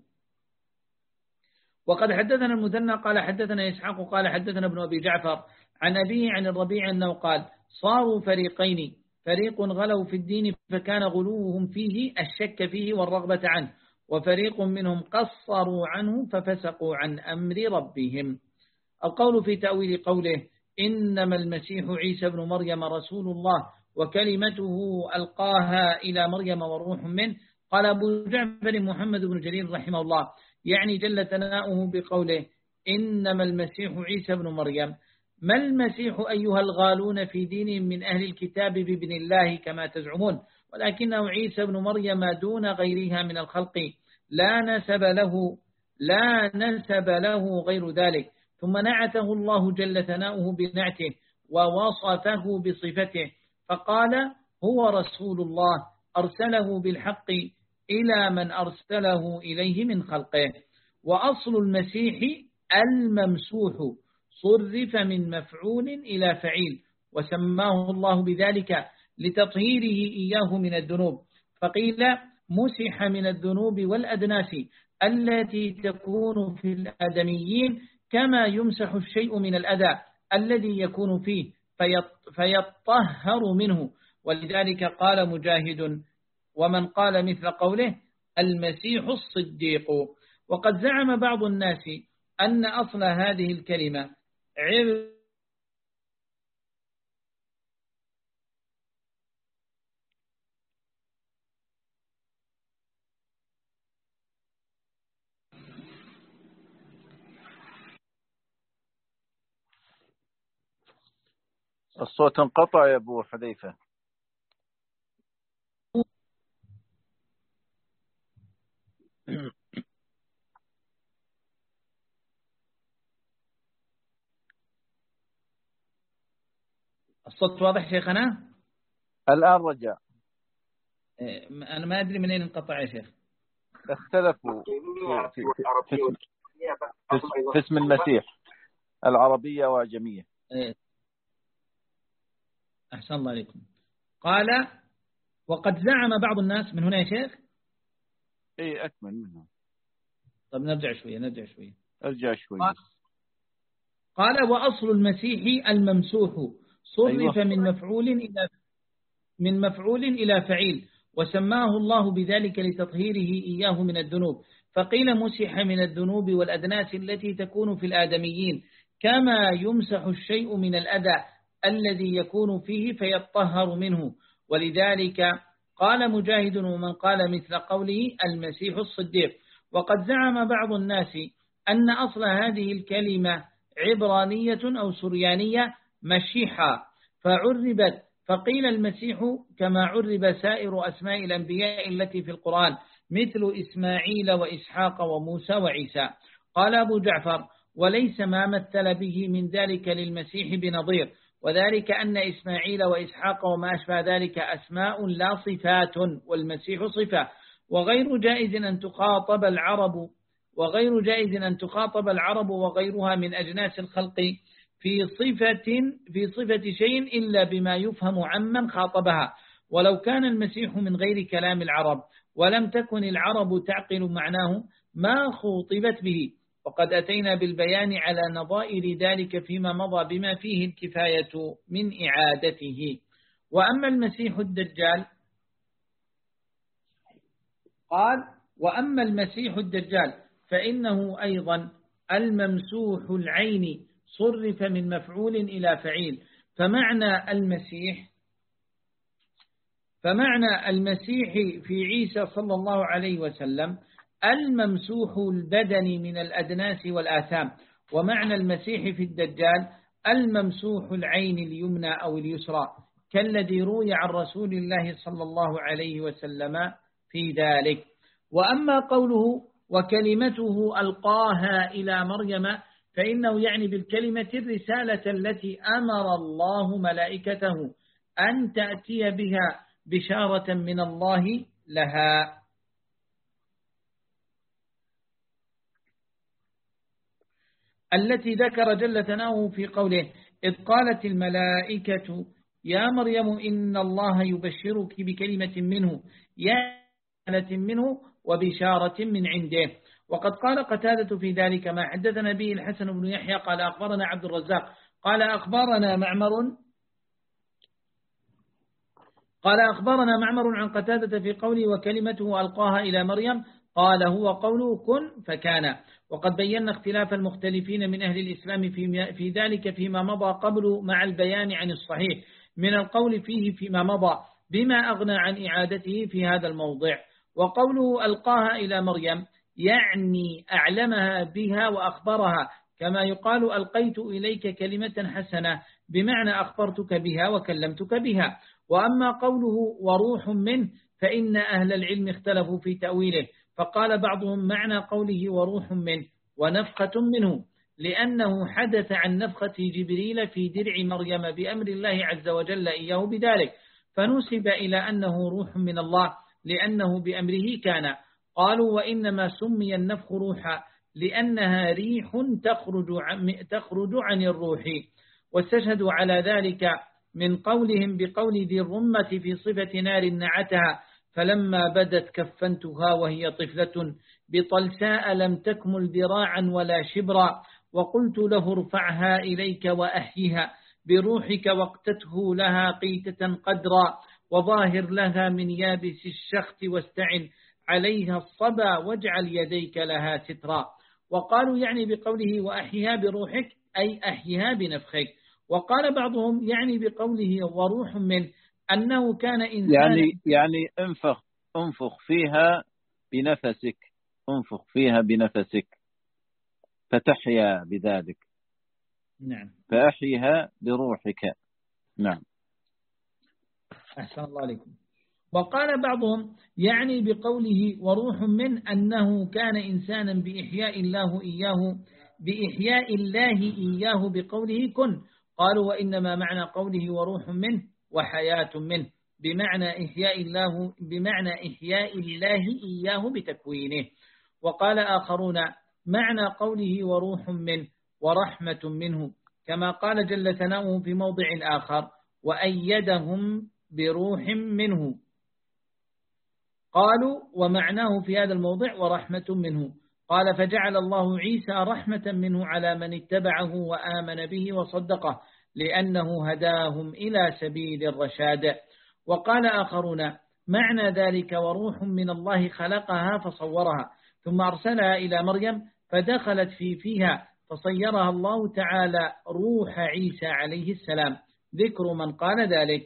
وقد حدثنا المثنى قال حدثنا إسحاق قال حدثنا ابن أبي جعفر عن أبيه عن الربيع أنه قال صاروا فريقين، فريق غلوا في الدين فكان غلوهم فيه الشك فيه والرغبة عنه، وفريق منهم قصروا عنه ففسقوا عن أمر ربهم. القول في تأويل قوله إنما المسيح عيسى بن مريم رسول الله وكلمته ألقاها إلى مريم وروح منه. قال أبو جعفر محمد بن جرير رحمه الله يعني جل ثناؤه بقوله إنما المسيح عيسى بن مريم. ما المسيح أيها الغالون في دين من أهل الكتاب بابن الله كما تزعمون، ولكنه عيسى بن مريم دون غيرها من الخلق، لا نسب له لا نسب له غير ذلك. ثم نعته الله جل ثناؤه بنعته ووصفه بصفته، فقال هو رسول الله أرسله بالحق إلى من أرسله إليه من خلقه. وأصل المسيح الممسوح صرف من مفعول إلى فعيل، وسماه الله بذلك لتطهيره إياه من الذنوب، فقيل مسح من الذنوب والأدناس التي تكون في الآدميين كما يمسح الشيء من الأذى الذي يكون فيه فيطهر منه. ولذلك قال مجاهد ومن قال مثل قوله المسيح الصديق. وقد زعم بعض الناس أن أصل هذه الكلمة عب
الصوت انقطع يا أبو حذيفة.
الصوت واضح شيخنا؟
الآن رجع.
أنا ما أدري من أين انقطع يا شيخ.
اختلفوا في, في, في, اسم, في اسم المسيح، العربية وعجمية.
أحسن الله عليكم. قال وقد زعم بعض الناس من هنا يا شيخ.
اي أكمل منه.
طب نرجع شوية نرجع شوية
ارجع شوية.
قال, قال وأصل المسيح الممسوح صرف أيوة. من مفعول إلى من مفعول إلى فعيل، وسماه الله بذلك لتطهيره إياه من الذنوب، فقيل مسح من الذنوب والأدناس التي تكون في الآدميين، كما يمسح الشيء من الأذى الذي يكون فيه فيطهر منه. ولذلك قال مجاهد ومن قال مثل قوله المسيح الصديق. وقد زعم بعض الناس أن أصل هذه الكلمة عبرانية أو سريانية مشيحة فعربت، فقيل المسيح كما عرب سائر أسماء الأنبياء التي في القرآن مثل إسماعيل وإسحاق وموسى وعيسى. قال أبو جعفر وليس ما مثل به من ذلك للمسيح بنظير، وذلك أن إسماعيل وإسحاق وما أشبه ذلك أسماء لا صفات، والمسيح صفة، وغير جائز أن تخاطب العرب وغير جائز أن تخاطب العرب وغيرها من أجناس الخلق في صفة في صفة شيء إلا بما يفهم عمن خاطبها، ولو كان المسيح من غير كلام العرب ولم تكن العرب تعقل معناه ما خوطبت به. وقد أتينا بالبيان على نظائر ذلك فيما مضى بما فيه الكفاية من إعادته. وأما المسيح الدجال قال وأما المسيح الدجال فإنه أيضا الممسوح العين صرف من مفعول إلى فعيل، فمعنى المسيح فمعنى المسيح في عيسى صلى الله عليه وسلم الممسوح البدن من الأدناس والآثام، ومعنى المسيح في الدجال الممسوح العين اليمنى أو اليسرى، كالذي روي عن رسول الله صلى الله عليه وسلم في ذلك. وأما قوله وكلمته ألقاها إلى مريم فإنه يعني بالكلمة الرسالة التي أمر الله ملائكته أن تأتي بها بشارة من الله لها. التي ذكر جل ثناؤه في قوله إذ قالت الملائكة يا مريم إن الله يبشرك بكلمة منه يا منه وبشارة من عنده. وقد قال قتادة في ذلك ما حدثنا به الحسن بن يحيى قال أخبرنا عبد الرزاق قال أخبرنا معمر قال أخبرنا معمر عن قتادة في قوله وكلمته ألقاها إلى مريم قال هو قوله كن فكان. وقد بينا اختلاف المختلفين من أهل الإسلام في, في ذلك فيما مضى قبل مع البيان عن الصحيح من القول فيه فيما مضى بما أغنى عن إعادته في هذا الموضع. وقوله ألقاها إلى مريم يعني أعلمها بها وأخبرها، كما يقال ألقيت إليك كلمة حسنة بمعنى أخبرتك بها وكلمتك بها. وأما قوله وروح منه فإن أهل العلم اختلفوا في تأويله، فقال بعضهم معنى قوله وروح منه ونفخة منه لأنه حدث عن نفخة جبريل في درع مريم بأمر الله عز وجل إياه بذلك، فنسب إلى أنه روح من الله لأنه بأمره كان. قالوا وإنما سمي النفخ روحا لأنها ريح تخرج عن, تخرج عن الروح، واستشهدوا على ذلك من قولهم بقول ذي الرمة في صفة نار نعتها فلما بدت كفنتها وهي طفلة بطلساء لم تكمل ذراعا ولا شبرا وقلت له ارفعها إليك وأحيها بروحك واقتته لها قيتة قدرا وظاهر لها من يابس الشخت واستعن عليها الصبا واجعل يديك لها سترا. وقالوا يعني بقوله وأحيها بروحك أي أحيها بنفخك. وقال بعضهم يعني بقوله وروح منه أنه كان إنسان
يعني يعني انفخ انفخ فيها بنفسك انفخ فيها بنفسك فتحيا بذلك.
نعم.
فأحيها بروحك. نعم.
أحسن الله عليكم. وقال بعضهم يعني بقوله وروح من أنه كان إنسانا بإحياء الله إياه بإحياء الله إياه بقوله كن. قالوا وإنما معنى قوله وروح منه وحياة منه بمعنى إحياء الله بمعنى إحياء الله إياه بتكوينه. وقال آخرون معنى قوله وروح منه ورحمة منه كما قال جل ثناؤه في موضع آخر وأيدهم بروح منه. قالوا ومعناه في هذا الموضع ورحمة منه. قال فجعل الله عيسى رحمة منه على من اتبعه وآمن به وصدقه لأنه هداهم إلى سبيل الرشاد. وقال آخرون معنى ذلك وروح من الله خلقها فصورها ثم أرسلها إلى مريم فدخلت في فيها فصيرها الله تعالى روح عيسى عليه السلام. ذكر من قال ذلك.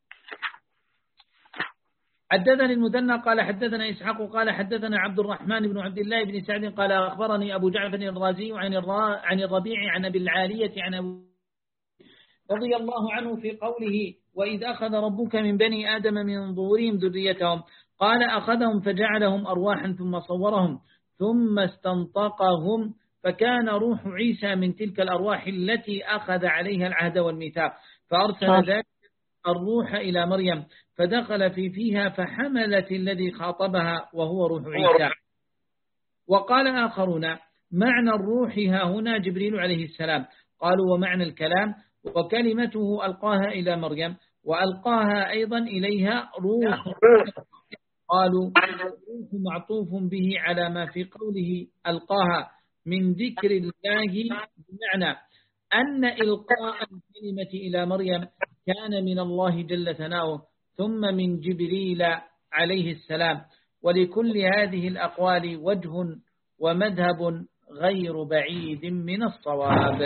حدثني المثنى قال حدثنا إسحاق قال حدثنا عبد الرحمن بن عبد الله بن سعد قال أخبرني أبو جعفر الرازي عن عن الربيع عن أبي العالية عن أبو رضي الله عنه في قوله وإذ أخذ ربك من بني آدم من ظهورهم ذريتهم قال أخذهم فجعلهم أرواحا ثم صورهم ثم استنطقهم فكان روح عيسى من تلك الأرواح التي أخذ عليها العهد والميثاق فأرسل ذلك الروح إلى مريم فدخل في فيها فحملت الذي خاطبها وهو روح عيسى. وقال آخرون معنى الروح ها هنا جبريل عليه السلام. قالوا ومعنى الكلام وكلمته ألقاها إلى مريم وألقاها أيضا إليها روح. قالوا الروح معطوف به على ما في قوله ألقاها من ذكر الله بمعنى أن إلقاء الكلمة إلى مريم كان من الله جل ثناؤه ثم من جبريل عليه السلام. ولكل هذه الأقوال وجه ومذهب غير بعيد من الصواب.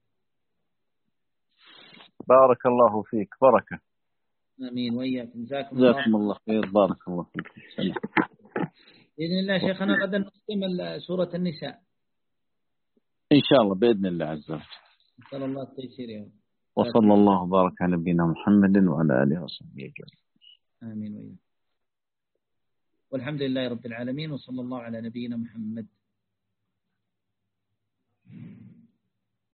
بارك الله فيك بركة.
آمين وإياكم. جزاكم
الله. الله خير. بارك الله فيك. سلام.
بإذن الله شيخنا غدا نختم سورة النساء
إن شاء الله بإذن الله عز وجل.
نسأل الله التيسير يوم.
وصلى الله وبارك على نبينا محمد وعلى آله وصحبه أجمعين.
آمين وإياكم. والحمد لله رب العالمين وصلى الله على نبينا محمد.